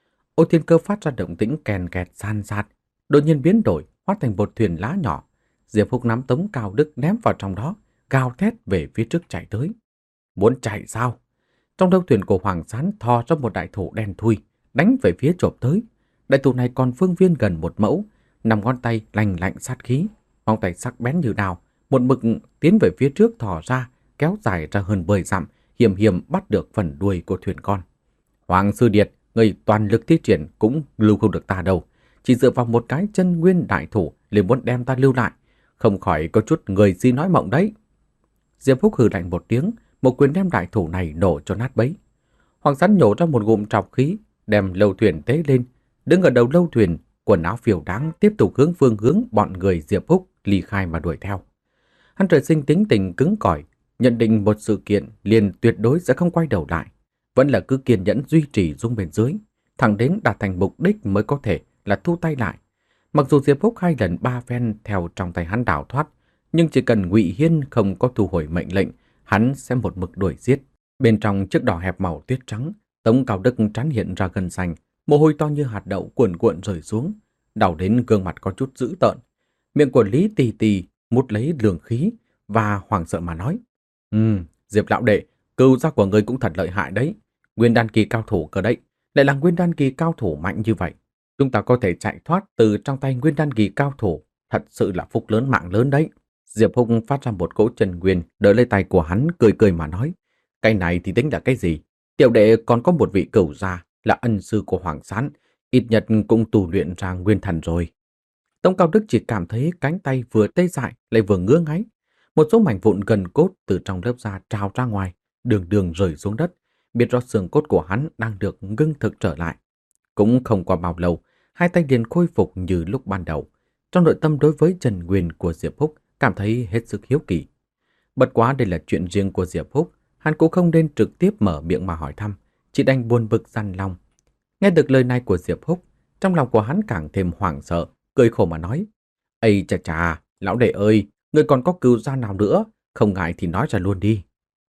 Ô Thiên Cơ phát ra động tĩnh kèn kẹt san sát, đột nhiên biến đổi, hóa thành một thuyền lá nhỏ. Diệp Húc nắm Tống Cao Đức ném vào trong đó, gào thét về phía trước chạy tới. Muốn chạy sao? Trong lâu thuyền của Hoàng Sán thò ra một đại thủ đen thui, đánh về phía chộp tới. Đại thủ này còn phương viên gần một mẫu, nằm ngón tay lành lạnh sát khí, ngón tay sắc bén như đao, một mực tiến về phía trước thò ra, kéo dài ra hơn mười dặm, hiểm hiểm bắt được phần đuôi của thuyền con. Hoàng sư Điệt, người toàn lực thi triển cũng lưu không được ta đâu, chỉ dựa vào một cái chân nguyên đại thủ liền muốn đem ta lưu lại, không khỏi có chút người gì nói mộng đấy. Diệp Húc hừ lạnh một tiếng, một quyền đem đại thủ này nổ cho nát bấy. Hoàng Sán nhổ ra một ngụm trọc khí, đem lâu thuyền tế lên, đứng ở đầu lâu thuyền, quần áo phiêu đáng tiếp tục hướng phương hướng bọn người Diệp Húc ly khai mà đuổi theo. Hắn trời sinh tính tình cứng cỏi, nhận định một sự kiện liền tuyệt đối sẽ không quay đầu lại, vẫn là cứ kiên nhẫn duy trì dung bên dưới, thẳng đến đạt thành mục đích mới có thể là thu tay lại. Mặc dù Diệp Húc hai lần ba phen theo trong tay hắn đào thoát, nhưng chỉ cần Ngụy Hiên không có thu hồi mệnh lệnh, hắn sẽ một mực đuổi giết. Bên trong chiếc đỏ hẹp màu tuyết trắng, Tống Cao Đức trán hiện ra gân xanh, mồ hôi to như hạt đậu cuồn cuộn rơi xuống, đau đến gương mặt có chút dữ tợn. Miệng của Lý Tì Tì mút lấy lường khí và hoảng sợ mà nói: "Ừm, Diệp lão đệ, cừu gia của ngươi cũng thật lợi hại đấy, Nguyên Đan kỳ cao thủ cơ đấy, lại là Nguyên Đan kỳ cao thủ mạnh như vậy, chúng ta có thể chạy thoát từ trong tay Nguyên Đan kỳ cao thủ, thật sự là phúc lớn mạng lớn đấy." Diệp Húc phát ra một cỗ chân nguyên, đỡ lấy tay của hắn, cười cười mà nói: "Cái này thì tính là cái gì? Tiểu đệ còn có một vị cửu gia là ân sư của Hoàng Sán, ít nhất cũng tu luyện ra nguyên thần rồi." Tống Cao Đức chỉ cảm thấy cánh tay vừa tê dại lại vừa ngứa ngáy, một số mảnh vụn gần cốt từ trong lớp da trào ra ngoài, đường đường rơi xuống đất, biết rõ xương cốt của hắn đang được ngưng thực trở lại. Cũng không qua bao lâu, hai tay liền khôi phục như lúc ban đầu. Trong nội tâm đối với Trần Nguyên của Diệp Húc cảm thấy hết sức hiếu kỳ. Bất quá đây là chuyện riêng của Diệp Húc, hắn cũng không nên trực tiếp mở miệng mà hỏi thăm, chỉ đành buồn bực dằn lòng. Nghe được lời này của Diệp Húc, trong lòng của hắn càng thêm hoảng sợ, cười khổ mà nói: "Ây chà chà, lão đệ ơi, ngươi còn có cừu gia nào nữa, không ngại thì nói ra luôn đi."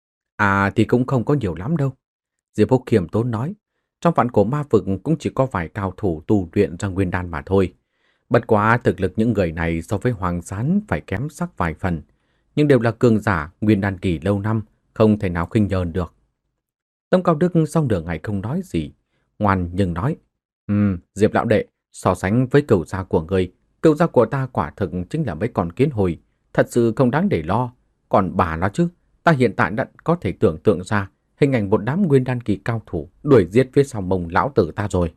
"À thì cũng không có nhiều lắm đâu." Diệp Húc khiêm tốn nói, "trong vạn cổ ma vực cũng chỉ có vài cao thủ tu luyện ra nguyên đan mà thôi. Bất quá thực lực những người này so với Hoàng Sán phải kém sắc vài phần, nhưng đều là cường giả nguyên đan kỳ lâu năm, không thể nào khinh nhờn được." Tống Cao Đức xong nửa ngày không nói gì, ngoan nhưng nói: "Ừm, Diệp lão đệ, so sánh với cửu gia của ngươi, cửu gia của ta quả thực chính là mấy con kiến hồi, thật sự không đáng để lo. Còn bà nó chứ, ta hiện tại đã có thể tưởng tượng ra hình ảnh một đám nguyên đan kỳ cao thủ đuổi giết phía sau mông lão tử ta rồi."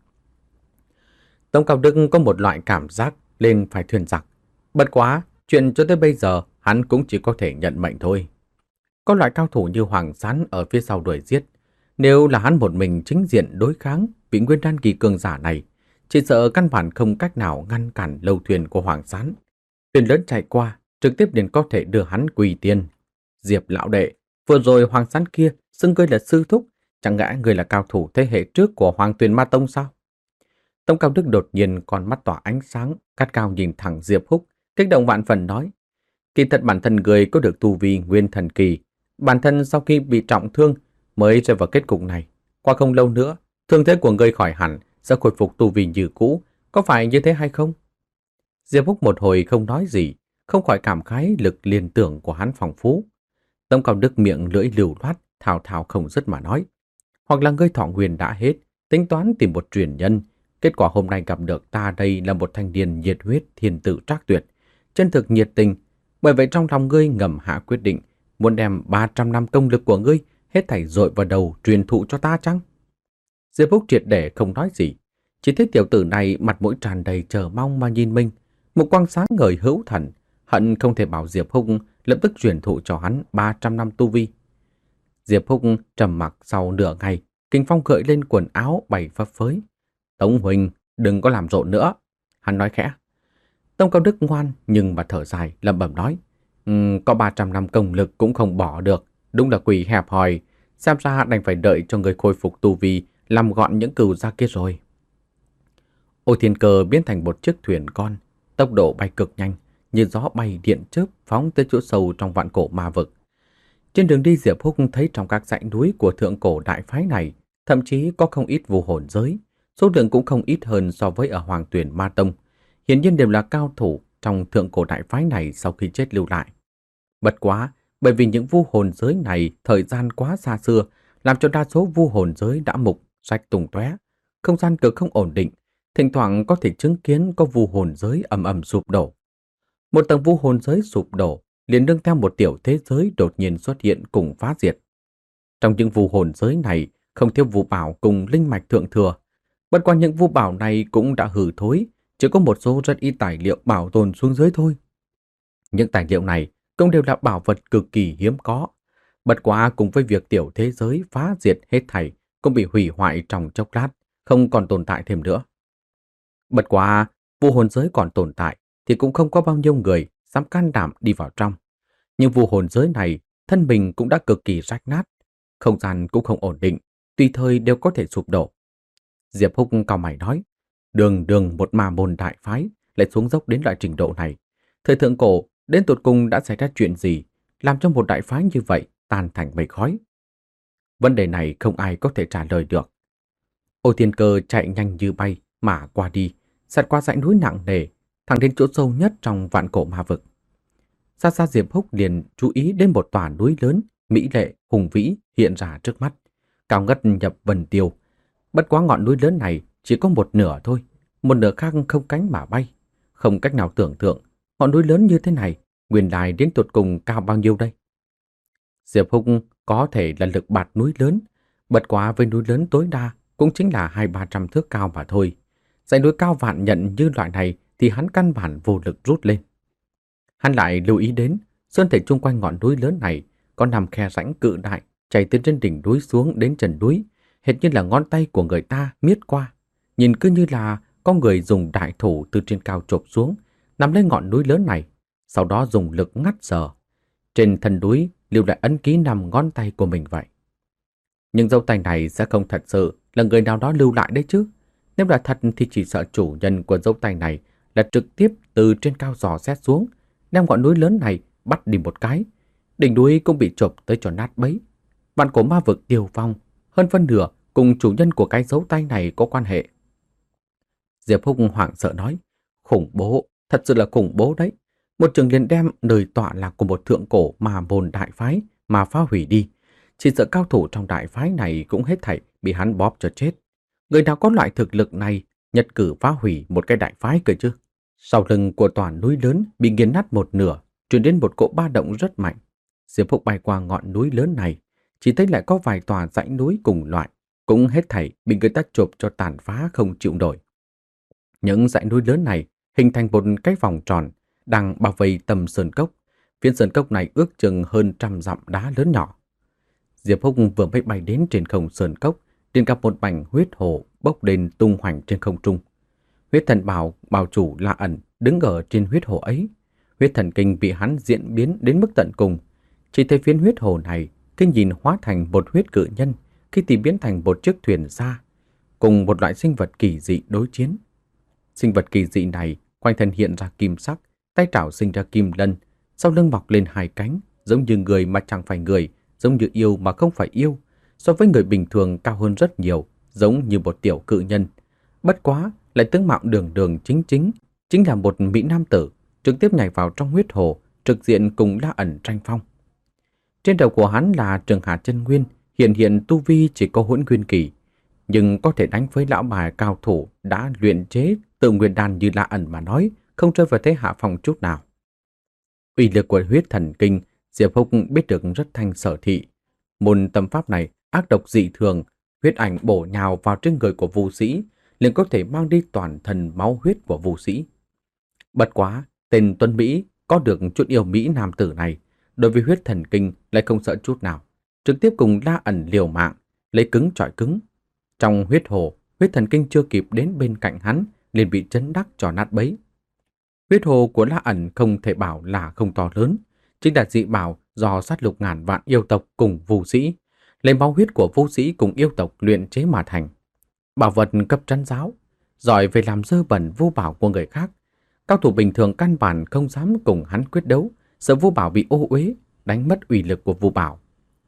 Tống Cao Đức có một loại cảm giác lên phải thuyền giặc. Bất quá, chuyện cho tới bây giờ hắn cũng chỉ có thể nhận mệnh thôi. Có loại cao thủ như Hoàng Sán ở phía sau đuổi giết, nếu là hắn một mình chính diện đối kháng vị nguyên đan kỳ cường giả này, chỉ sợ căn bản không cách nào ngăn cản lâu thuyền của Hoàng Sán. Thuyền lớn chạy qua, trực tiếp liền có thể đưa hắn quỳ tiên. "Diệp lão đệ, vừa rồi Hoàng Sán kia xưng ngươi là sư thúc, chẳng lẽ ngươi là cao thủ thế hệ trước của Hoàng Tuyền Ma Tông sao?" Tống Cao Đức đột nhiên con mắt tỏa ánh sáng, cắt cao nhìn thẳng Diệp Húc, kích động vạn phần nói: "Kỳ thật bản thân người có được tu vi nguyên thần kỳ, bản thân sau khi bị trọng thương mới rơi vào kết cục này. Qua không lâu nữa, thương thế của người khỏi hẳn sẽ khôi phục tu vi như cũ, có phải như thế hay không?" Diệp Húc một hồi không nói gì, không khỏi cảm khái lực liên tưởng của hắn phong phú. Tống Cao Đức miệng lưỡi lưu loát, thao thao không dứt mà nói: "Hoặc là ngươi thọ nguyên đã hết, tính toán tìm một truyền nhân. Kết quả hôm nay gặp được ta đây là một thanh niên nhiệt huyết thiên tử trác tuyệt, chân thực nhiệt tình. Bởi vậy trong lòng ngươi ngầm hạ quyết định, muốn đem ba trăm năm công lực của ngươi hết thảy dội vào đầu truyền thụ cho ta chăng?" Diệp Húc triệt để không nói gì, chỉ thấy tiểu tử này mặt mũi tràn đầy chờ mong mà nhìn mình, một quang sáng ngời hữu thần, hận không thể bảo Diệp Húc lập tức truyền thụ cho hắn ba trăm năm tu vi. Diệp Húc trầm mặc sau nửa ngày, kinh phong gợi lên quần áo bay phấp phới. "Tống huynh, đừng có làm rộn nữa." Hắn nói khẽ. Tống Cao Đức ngoan nhưng mà thở dài, lẩm bẩm nói: um, "Có ba trăm năm công lực cũng không bỏ được, đúng là quỷ hẹp hòi. xem ra đành phải đợi cho người khôi phục tu vi làm gọn những cừu da kia rồi. Ô Thiên Cơ biến thành một chiếc thuyền con, tốc độ bay cực nhanh, như gió bay điện chớp phóng tới chỗ sâu trong vạn cổ ma vực. Trên đường đi, Diệp Húc thấy trong các dãy núi của thượng cổ đại phái này, thậm chí có không ít vu hồn giới, số lượng cũng không ít hơn so với ở Hoàng Tuyển Ma Tông. Hiển nhiên đều là cao thủ trong thượng cổ đại phái này sau khi chết lưu lại. Bất quá, bởi vì những vu hồn giới này thời gian quá xa xưa, làm cho đa số vu hồn giới đã mục, rách tung tóe, không gian cực không ổn định, thỉnh thoảng có thể chứng kiến có vu hồn giới ầm ầm sụp đổ. Một tầng vu hồn giới sụp đổ, liền nương theo một tiểu thế giới đột nhiên xuất hiện cùng phá diệt. Trong những vu hồn giới này, không thiếu vu bảo cùng linh mạch thượng thừa. Bất qua những vu bảo này cũng đã hư thối, chỉ có một số rất ít tài liệu bảo tồn xuống dưới thôi. Những tài liệu này cũng đều là bảo vật cực kỳ hiếm có. Bất quá cùng với việc tiểu thế giới phá diệt hết thảy cũng bị hủy hoại trong chốc lát, không còn tồn tại thêm nữa. Bất quá, vu hồn giới còn tồn tại thì cũng không có bao nhiêu người dám can đảm đi vào trong. Nhưng vu hồn giới này, thân mình cũng đã cực kỳ rách nát, không gian cũng không ổn định, tùy thời đều có thể sụp đổ. Diệp Húc cau mày nói, đường đường một ma môn đại phái lại xuống dốc đến loại trình độ này. Thời thượng cổ, đến tột cùng đã xảy ra chuyện gì, làm cho một đại phái như vậy tan thành mây khói? Vấn đề này không ai có thể trả lời được. Ô Thiên Cơ chạy nhanh như bay mà qua đi, xẹt qua dãy núi nặng nề, thẳng đến chỗ sâu nhất trong vạn cổ ma vực. Xa xa Diệp Húc liền chú ý đến một tòa núi lớn, mỹ lệ, hùng vĩ hiện ra trước mắt, cao ngất nhập vân tiêu. Bất quá ngọn núi lớn này chỉ có một nửa thôi, một nửa khác không cánh mà bay. Không cách nào tưởng tượng, ngọn núi lớn như thế này, nguyên lai đến tột cùng cao bao nhiêu đây? Diệp Húc có thể là lực bạt núi lớn, bất quá với núi lớn tối đa cũng chính là hai ba trăm thước cao mà thôi. Dãy núi cao vạn nhận như loại này thì hắn căn bản vô lực rút lên. Hắn lại lưu ý đến, sơn thể chung quanh ngọn núi lớn này có nằm khe rãnh cự đại chảy từ trên đỉnh núi xuống đến chân núi, hệt như là ngón tay của người ta miết qua. Nhìn cứ như là có người dùng đại thủ từ trên cao chộp xuống, nằm lên ngọn núi lớn này, sau đó dùng lực ngắt sờ. Trên thân núi lưu lại ấn ký nằm ngón tay của mình vậy. Nhưng dấu tay này sẽ không thật sự là người nào đó lưu lại đấy chứ. Nếu là thật thì chỉ sợ chủ nhân của dấu tay này là trực tiếp từ trên cao dò xét xuống, đem ngọn núi lớn này bắt đi một cái. Đỉnh núi cũng bị chộp tới cho nát bấy. Vạn cổ ma vực tiêu vong, hơn phân nửa cùng chủ nhân của cái dấu tay này có quan hệ. Diệp Húc hoảng sợ nói, khủng bố, thật sự là khủng bố đấy. Một trường liền đem nơi tọa lạc của một thượng cổ ma môn đại phái mà phá hủy đi. Chỉ sợ cao thủ trong đại phái này cũng hết thảy bị hắn bóp cho chết. Người nào có loại thực lực này nhất cử phá hủy một cái đại phái cơ chứ? Sau lưng của toàn núi lớn bị nghiền nát một nửa, truyền đến một cỗ ba động rất mạnh. Diệp Húc bay qua ngọn núi lớn này, chỉ thấy lại có vài tòa dãy núi cùng loại, cũng hết thảy bị người ta chộp cho tàn phá không chịu nổi. Những dãy núi lớn này hình thành một cái vòng tròn đang bao vây tầm sơn cốc. Phiến sơn cốc này ước chừng hơn trăm dặm đá lớn nhỏ. Diệp Húc vừa mới bay đến trên không sơn cốc, liền gặp một mảnh huyết hồ bốc lên tung hoành trên không trung. Huyết thần bảo bảo chủ La ẩn đứng ở trên huyết hồ ấy. Huyết thần kinh bị hắn diễn biến đến mức tận cùng. Chỉ thấy phiến huyết hồ này khi nhìn hóa thành một huyết cự nhân, khi thì biến thành một chiếc thuyền xa, cùng một loại sinh vật kỳ dị đối chiến. Sinh vật kỳ dị này quanh thân hiện ra kim sắc, tay trảo sinh ra kim lân, sau lưng mọc lên hai cánh, giống như người mà chẳng phải người, giống như yêu mà không phải yêu, so với người bình thường cao hơn rất nhiều, giống như một tiểu cự nhân. Bất quá lại tướng mạo đường đường chính chính, chính là một mỹ nam tử, trực tiếp nhảy vào trong huyết hồ, trực diện cùng La ẩn tranh phong. Trên đầu của hắn là Trường Hà Chân Nguyên, hiện hiện tu vi chỉ có hỗn nguyên kỳ, nhưng có thể đánh với lão bà cao thủ đã luyện chế tự nguyên đan như La ẩn mà nói, không rơi vào thế hạ phong chút nào. Uy lực của huyết thần kinh, Diệp Húc biết được rất thanh sở thị. Môn tâm pháp này ác độc dị thường, huyết ảnh bổ nhào vào trên người của Vu sĩ, liền có thể mang đi toàn thân máu huyết của Vu sĩ. Bất quá, tên Tuân Mỹ có được chút yêu Mỹ nam tử này, đối với huyết thần kinh lại không sợ chút nào, trực tiếp cùng La ẩn liều mạng, lấy cứng chọi cứng. Trong huyết hồ, huyết thần kinh chưa kịp đến bên cạnh hắn, liền bị chấn đắc cho nát bấy. Huyết hồ của La ẩn không thể bảo là không to lớn, chính là dị bảo do sát lục ngàn vạn yêu tộc cùng Vu sĩ, lấy máu huyết của vũ sĩ cùng yêu tộc luyện chế mà thành. Bảo vật cấp trấn giáo, giỏi về làm dơ bẩn vu bảo của người khác. Cao thủ bình thường căn bản không dám cùng hắn quyết đấu, sợ vu bảo bị ô uế, đánh mất uy lực của vu bảo.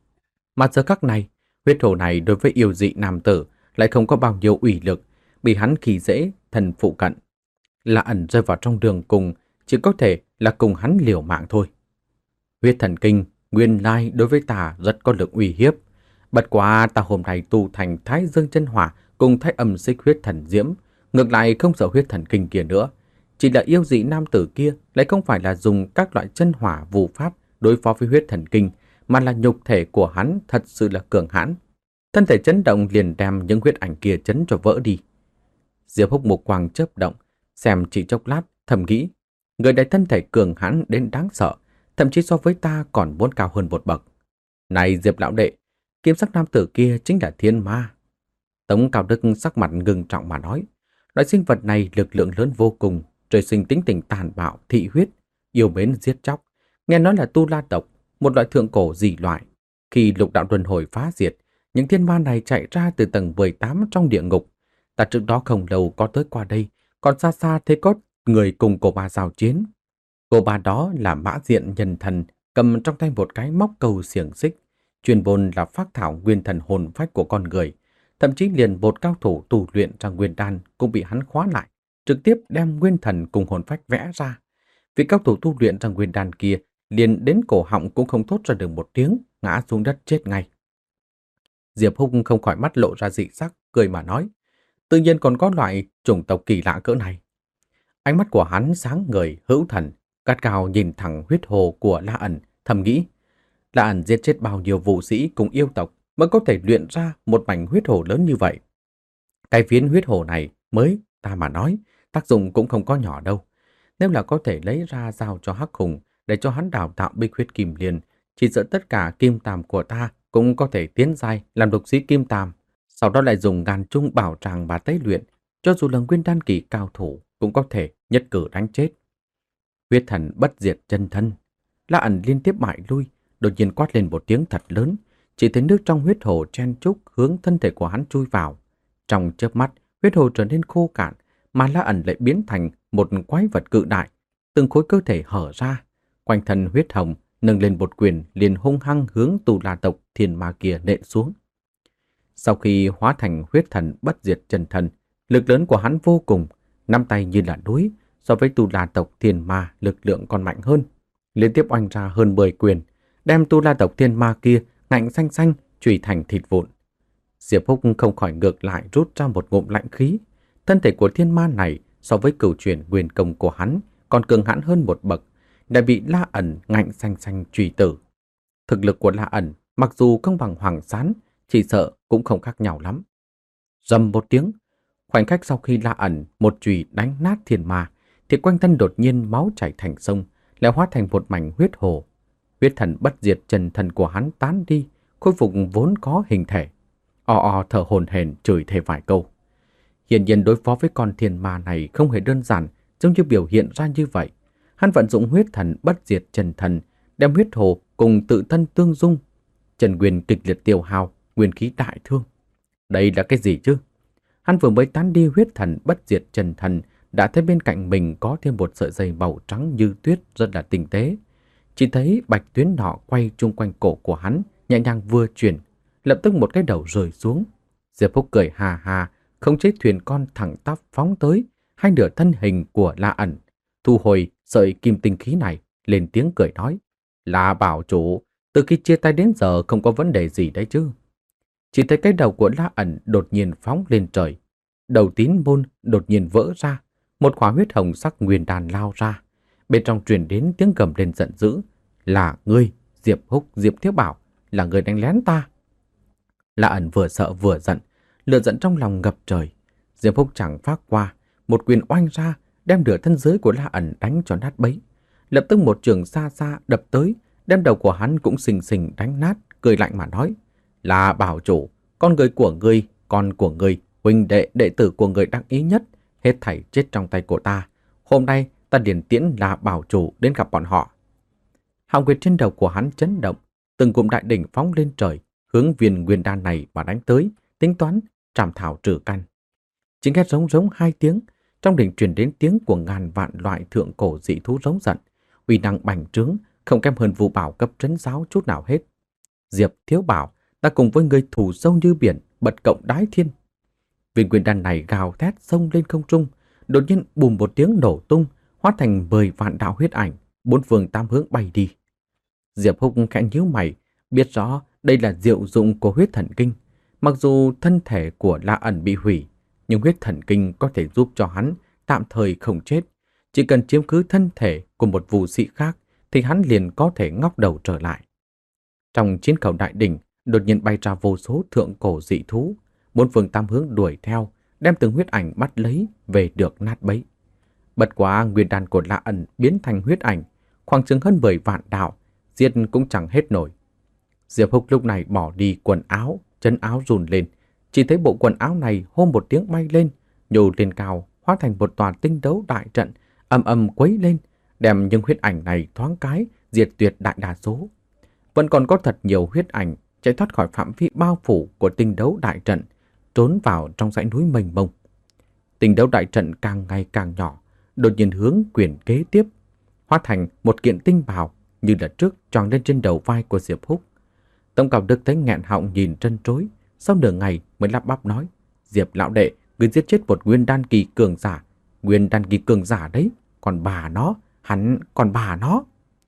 Mà giờ khắc này, huyết hồ này đối với yêu dị nam tử lại không có bao nhiêu uy lực, bị hắn khi dễ thần phụ cận. Là ẩn rơi vào trong đường cùng, chỉ có thể là cùng hắn liều mạng thôi. Huyết thần kinh, nguyên lai đối với ta rất có lực uy hiếp. Bất quá ta hôm nay tu thành Thái Dương chân hỏa cùng Thái Âm Xích huyết thần diễm, ngược lại không sợ huyết thần kinh kia nữa. Chỉ là yêu dị nam tử kia lại không phải là dùng các loại chân hỏa vụ pháp đối phó với huyết thần kinh, mà là nhục thể của hắn thật sự là cường hãn. Thân thể chấn động liền đem những huyết ảnh kia chấn cho vỡ đi. Diệp Húc mục quang chớp động, xem chỉ chốc lát, thầm nghĩ, người này thân thể cường hãn đến đáng sợ, thậm chí so với ta còn muốn cao hơn một bậc. Này Diệp lão đệ, kim sắc nam tử kia chính là thiên ma. Tống Cao Đức sắc mặt ngưng trọng mà nói, loại sinh vật này lực lượng lớn vô cùng, trời sinh tính tình tàn bạo, thị huyết, yêu mến giết chóc. Nghe nói là tu la tộc, một loại thượng cổ dị loại. Khi lục đạo luân hồi phá diệt, những thiên ma này chạy ra từ tầng mười tám trong địa ngục. Ta trước đó không lâu có tới qua đây, còn xa xa thấy có người cùng cô bà giao chiến. Cô bà đó là Mã Diện nhân thần, cầm trong tay một cái móc câu xiềng xích, chuyên môn là phác thảo nguyên thần hồn phách của con người. Thậm chí liền một cao thủ tu luyện ra nguyên đan cũng bị hắn khóa lại, trực tiếp đem nguyên thần cùng hồn phách vẽ ra. Vì cao thủ tu luyện ra nguyên đan kia liền đến cổ họng cũng không thốt ra được một tiếng, ngã xuống đất chết ngay. Diệp Húc không khỏi mắt lộ ra dị sắc, cười mà nói, tự nhiên còn có loại chủng tộc kỳ lạ cỡ này. Ánh mắt của hắn sáng ngời, hữu thần, gắt gao nhìn thẳng huyết hồ của La ẩn, thầm nghĩ, La ẩn giết chết bao nhiêu vũ sĩ cùng yêu tộc mới có thể luyện ra một mảnh huyết hồ lớn như vậy. Cái phiến huyết hồ này mới, ta mà nói, tác dụng cũng không có nhỏ đâu. Nếu là có thể lấy ra giao cho Hắc Hùng để cho hắn đào tạo bích huyết kim liên, chỉ sợ tất cả kim tàm của ta cũng có thể tiến giai làm độc sĩ kim tàm. Sau đó lại dùng ngàn trung bảo tràng và tế luyện, cho dù là nguyên đan kỳ cao thủ cũng có thể nhất cử đánh chết. Huyết thần bất diệt chân thân. La ẩn liên tiếp bại lui, đột nhiên quát lên một tiếng thật lớn, chỉ thấy nước trong huyết hồ chen chúc hướng thân thể của hắn chui vào. Trong chớp mắt, huyết hồ trở nên khô cạn, mà La ẩn lại biến thành một quái vật cự đại, từng khối cơ thể hở ra, quanh thân huyết hồng nâng lên một quyền liền hung hăng hướng tù la tộc thiên ma kia nện xuống. Sau khi hóa thành huyết thần bất diệt chân thần, lực lớn của hắn vô cùng, năm tay như là núi, so với tu la tộc thiên ma lực lượng còn mạnh hơn, liên tiếp oanh ra hơn mười quyền, đem tu la tộc thiên ma kia ngạnh xanh xanh chùy thành thịt vụn. Diệp Húc không khỏi ngược lại rút ra một ngụm lạnh khí. Thân thể của thiên ma này so với cửu truyền nguyên công của hắn còn cường hãn hơn một bậc, đã bị La ẩn ngạnh xanh xanh chùy tử. Thực lực của La ẩn mặc dù không bằng Hoàng Sán, chỉ sợ cũng không khác nhau lắm. Rầm một tiếng, khoảnh khắc sau khi La ẩn một chùy đánh nát thiên ma, thì quanh thân đột nhiên máu chảy thành sông, lại hóa thành một mảnh huyết hồ. Huyết thần bất diệt chân thần của hắn tán đi, khôi phục vốn có hình thể. O o thở hổn hển chửi thề vài câu. Hiển nhiên đối phó với con thiên ma này không hề đơn giản, giống như biểu hiện ra như vậy. Hắn vận dụng huyết thần bất diệt chân thần, đem huyết hồ cùng tự thân tương dung. Trần nguyên kịch liệt tiêu hao, nguyên khí đại thương. Đây là cái gì chứ? Hắn vừa mới tán đi huyết thần bất diệt chân thần, đã thấy bên cạnh mình có thêm một sợi dây màu trắng như tuyết rất là tinh tế. Chỉ thấy bạch tuyến nọ quay chung quanh cổ của hắn, nhẹ nhàng vừa chuyển, lập tức một cái đầu rơi xuống. Diệp Húc cười hà hà, không chế thuyền con thẳng tắp phóng tới hai nửa thân hình của La ẩn, thu hồi sợi kim tinh khí này, lên tiếng cười nói, là bảo chủ, từ khi chia tay đến giờ không có vấn đề gì đấy chứ. Chỉ thấy cái đầu của La ẩn đột nhiên phóng lên trời, đầu tín môn đột nhiên vỡ ra, một khóa huyết hồng sắc nguyên đàn lao ra, bên trong truyền đến tiếng gầm lên giận dữ, là ngươi, Diệp Húc, Diệp Thiếu Bảo, là người đánh lén ta. La ẩn vừa sợ vừa giận, lửa giận trong lòng ngập trời. Diệp Húc chẳng phát qua, một quyền oanh ra, đem nửa thân dưới của La ẩn đánh cho nát bấy. Lập tức một trường xa xa đập tới, đem đầu của hắn cũng xình xình đánh nát, cười lạnh mà nói, là bảo chủ, con người của ngươi, con của ngươi, huynh đệ đệ tử của người đắc ý nhất, hết thảy chết trong tay của ta. Hôm nay ta liền tiễn là bảo chủ đến gặp bọn họ. Hạo nguyệt trên đầu của hắn chấn động, từng cụm đại đỉnh phóng lên trời, hướng viên nguyên đan này mà đánh tới, tính toán trảm thảo trừ căn. Chỉ nghe rống rống hai tiếng, trong đỉnh truyền đến tiếng của ngàn vạn loại thượng cổ dị thú rống giận, uy năng bành trướng, không kém hơn Vu Bảo cấp trấn giáo chút nào hết. Diệp Thiếu Bảo, ta cùng với người thủ sâu như biển, bật cộng đái thiên. Viên nguyên đan này gào thét xông lên không trung, đột nhiên bùm một tiếng nổ tung, hóa thành mười vạn đạo huyết ảnh, bốn phương tám hướng bay đi. Diệp Húc khẽ nhíu mày, biết rõ đây là diệu dụng của huyết thần kinh. Mặc dù thân thể của La ẩn bị hủy, nhưng huyết thần kinh có thể giúp cho hắn tạm thời không chết. Chỉ cần chiếm cứ thân thể của một vũ sĩ khác thì hắn liền có thể ngóc đầu trở lại. Trong chiến cầu đại đỉnh, đột nhiên bay ra vô số thượng cổ dị thú, bốn phương tám hướng đuổi theo, đem từng huyết ảnh bắt lấy về được nát bấy. Bất quá nguyên đan của La ẩn biến thành huyết ảnh, khoảng chừng hơn mười vạn đạo, giết cũng chẳng hết nổi. Diệp Húc lúc này bỏ đi quần áo, chân áo run lên, chỉ thấy bộ quần áo này hô một tiếng bay lên, nhô lên cao, hóa thành một tòa tinh đấu đại trận, âm âm quấy lên, đem những huyết ảnh này thoáng cái diệt tuyệt đại đa số. Vẫn còn có thật nhiều huyết ảnh chạy thoát khỏi phạm vi bao phủ của tinh đấu đại trận, trốn vào trong dãy núi mênh mông. Tinh đấu đại trận càng ngày càng nhỏ, đột nhiên hướng quyền kế tiếp, hóa thành một kiện tinh bào như là trước choàng lên trên đầu vai của Diệp Húc. Tông Cảo Đức thấy nghẹn họng nhìn trân trối, sau nửa ngày mới lắp bắp nói: Diệp lão đệ, ngươi giết chết một nguyên đan kỳ cường giả, nguyên đan kỳ cường giả đấy, còn bà nó, hắn còn bà nó.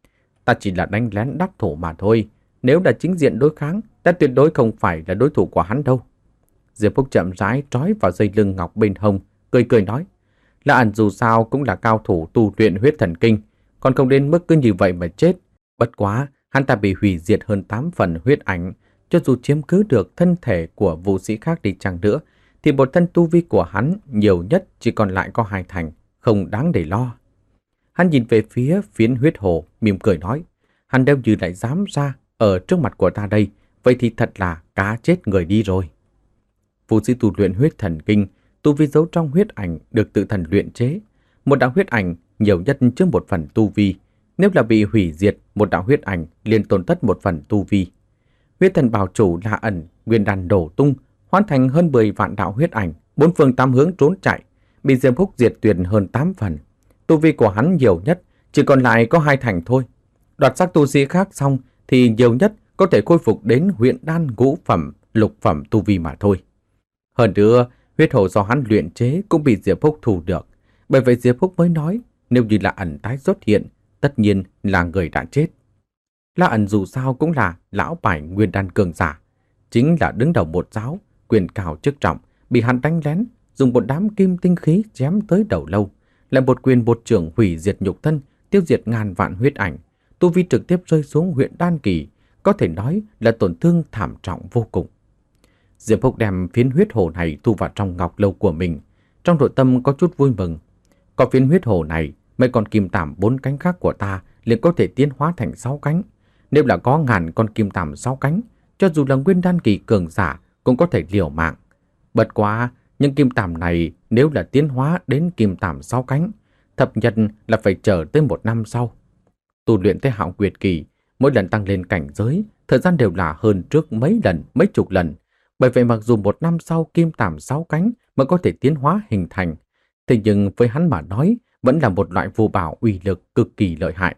Ta chỉ là đánh lén đắc thủ mà thôi, nếu là chính diện đối kháng, ta tuyệt đối không phải là đối thủ của hắn đâu. Diệp Húc chậm rãi trói vào dây lưng ngọc bên hông, cười cười nói: La ẩn dù sao cũng là cao thủ tu luyện huyết thần kinh, còn không đến mức cứ như vậy mà chết. Bất quá, hắn ta bị hủy diệt hơn tám phần huyết ảnh, cho dù chiếm cứ được thân thể của vũ sĩ khác đi chăng nữa, thì một thân tu vi của hắn nhiều nhất chỉ còn lại có hai thành, không đáng để lo. Hắn nhìn về phía phiến huyết hồ, mỉm cười nói: hắn đâu như lại dám ra ở trước mặt của ta đây, vậy thì thật là cá chết người đi rồi. Vũ sĩ tu luyện huyết thần kinh, tu vi giấu trong huyết ảnh được tự thần luyện chế. Một đạo huyết ảnh nhiều nhất chứa một phần tu vi, nếu là bị hủy diệt, một đạo huyết ảnh liền tổn thất một phần tu vi. Huyết thần bảo chủ La ẩn, nguyên đan đổ tung, hoàn thành hơn mười vạn đạo huyết ảnh, bốn phương tám hướng trốn chạy, bị Diệp Húc diệt tuyệt hơn tám phần. Tu vi của hắn nhiều nhất chỉ còn lại có hai thành thôi. Đoạt xác tu sĩ khác xong thì nhiều nhất có thể khôi phục đến huyện đan ngũ phẩm, lục phẩm tu vi mà thôi. Hơn nữa, huyết hồ do hắn luyện chế cũng bị Diệp Húc thu được. Bởi vậy Diệp Húc mới nói, nếu như La ẩn tái xuất hiện, tất nhiên là người đã chết. La ẩn dù sao cũng là lão bài nguyên đan cường giả, chính là đứng đầu một giáo, quyền cao chức trọng, bị hắn đánh lén, dùng một đám kim tinh khí chém tới đầu lâu, lại một quyền một trường hủy diệt nhục thân, tiêu diệt ngàn vạn huyết ảnh, tu vi trực tiếp rơi xuống huyện đan kỳ, có thể nói là tổn thương thảm trọng vô cùng. Diệp Húc đem phiến huyết hồ này thu vào trong ngọc lâu của mình, trong nội tâm có chút vui mừng. Có phiến huyết hồ này, mấy con kim tảm bốn cánh khác của ta liền có thể tiến hóa thành sáu cánh. Nếu là có ngàn con kim tảm sáu cánh, cho dù là nguyên đan kỳ cường giả cũng có thể liều mạng. Bất quá, những kim tảm này nếu là tiến hóa đến kim tảm sáu cánh, thập nhật là phải chờ tới một năm sau. Tu luyện tới hạo nguyệt kỳ, mỗi lần tăng lên cảnh giới, thời gian đều là hơn trước mấy lần, mấy chục lần. Bởi vậy mặc dù một năm sau kim tảm sáu cánh mới có thể tiến hóa hình thành, thế nhưng với hắn mà nói vẫn là một loại phù bảo uy lực cực kỳ lợi hại.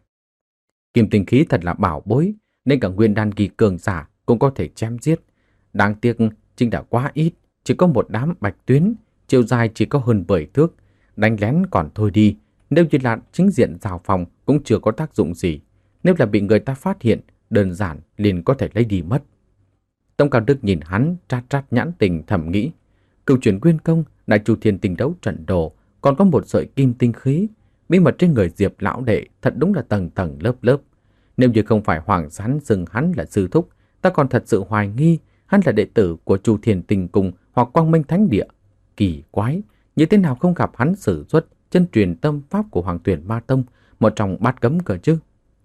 Kim tinh khí thật là bảo bối, nên cả nguyên đan kỳ cường giả cũng có thể chém giết. Đáng tiếc chính là quá ít, chỉ có một đám bạch tuyến, chiều dài chỉ có hơn bảy thước, đánh lén còn thôi đi, nếu như là chính diện rào phòng cũng chưa có tác dụng gì. Nếu là bị người ta phát hiện, đơn giản liền có thể lấy đi mất. Tông Cao Đức nhìn hắn trát trát nhãn tình thầm nghĩ, cựu chuyển nguyên công, đại chu thiên tinh đấu trận đồ, còn có một sợi kim tinh khí, bí mật trên người Diệp lão đệ thật đúng là tầng tầng lớp lớp. Nếu như không phải Hoàng Sán xưng hắn là sư thúc, ta còn thật sự hoài nghi hắn là đệ tử của Chu Thiên Tinh Cung hoặc Quang Minh Thánh Địa. Kỳ quái, như thế nào không gặp hắn sử xuất chân truyền tâm pháp của Hoàng Tuyển Ma Tông, một trong bát cấm cơ chứ?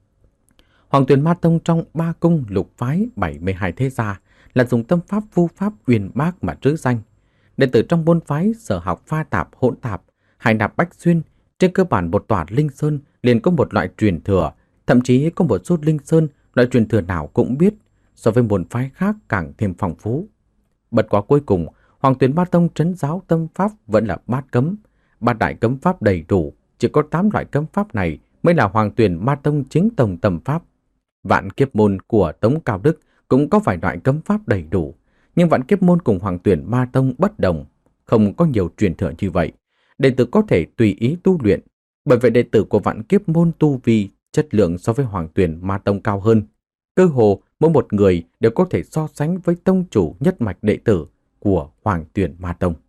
Hoàng Tuyển Ma Tông trong ba cung lục phái bảy mươi hai thế gia là dùng tâm pháp vu pháp uyên bác mà trứ danh. Đệ tử trong môn phái sở học pha tạp hỗn tạp, hải nạp bách xuyên, trên cơ bản một tòa linh sơn liền có một loại truyền thừa, thậm chí có một số linh sơn loại truyền thừa nào cũng biết, so với môn phái khác càng thêm phong phú. Bất quá cuối cùng, Hoàng Tuyền Ma Tông trấn giáo tâm pháp vẫn là bát cấm. Bát đại cấm pháp đầy đủ, chỉ có tám loại cấm pháp này mới là Hoàng Tuyền Ma Tông chính tông tâm pháp. Vạn kiếp môn của Tống Cao Đức cũng có vài loại cấm pháp đầy đủ, nhưng vạn kiếp môn cùng Hoàng Tuyền Ma Tông bất đồng, không có nhiều truyền thừa như vậy. Đệ tử có thể tùy ý tu luyện, bởi vậy đệ tử của vạn kiếp môn tu vi chất lượng so với Hoàng Tuyền Ma Tông cao hơn. Cơ hồ mỗi một người đều có thể so sánh với tông chủ nhất mạch đệ tử của Hoàng Tuyền Ma Tông.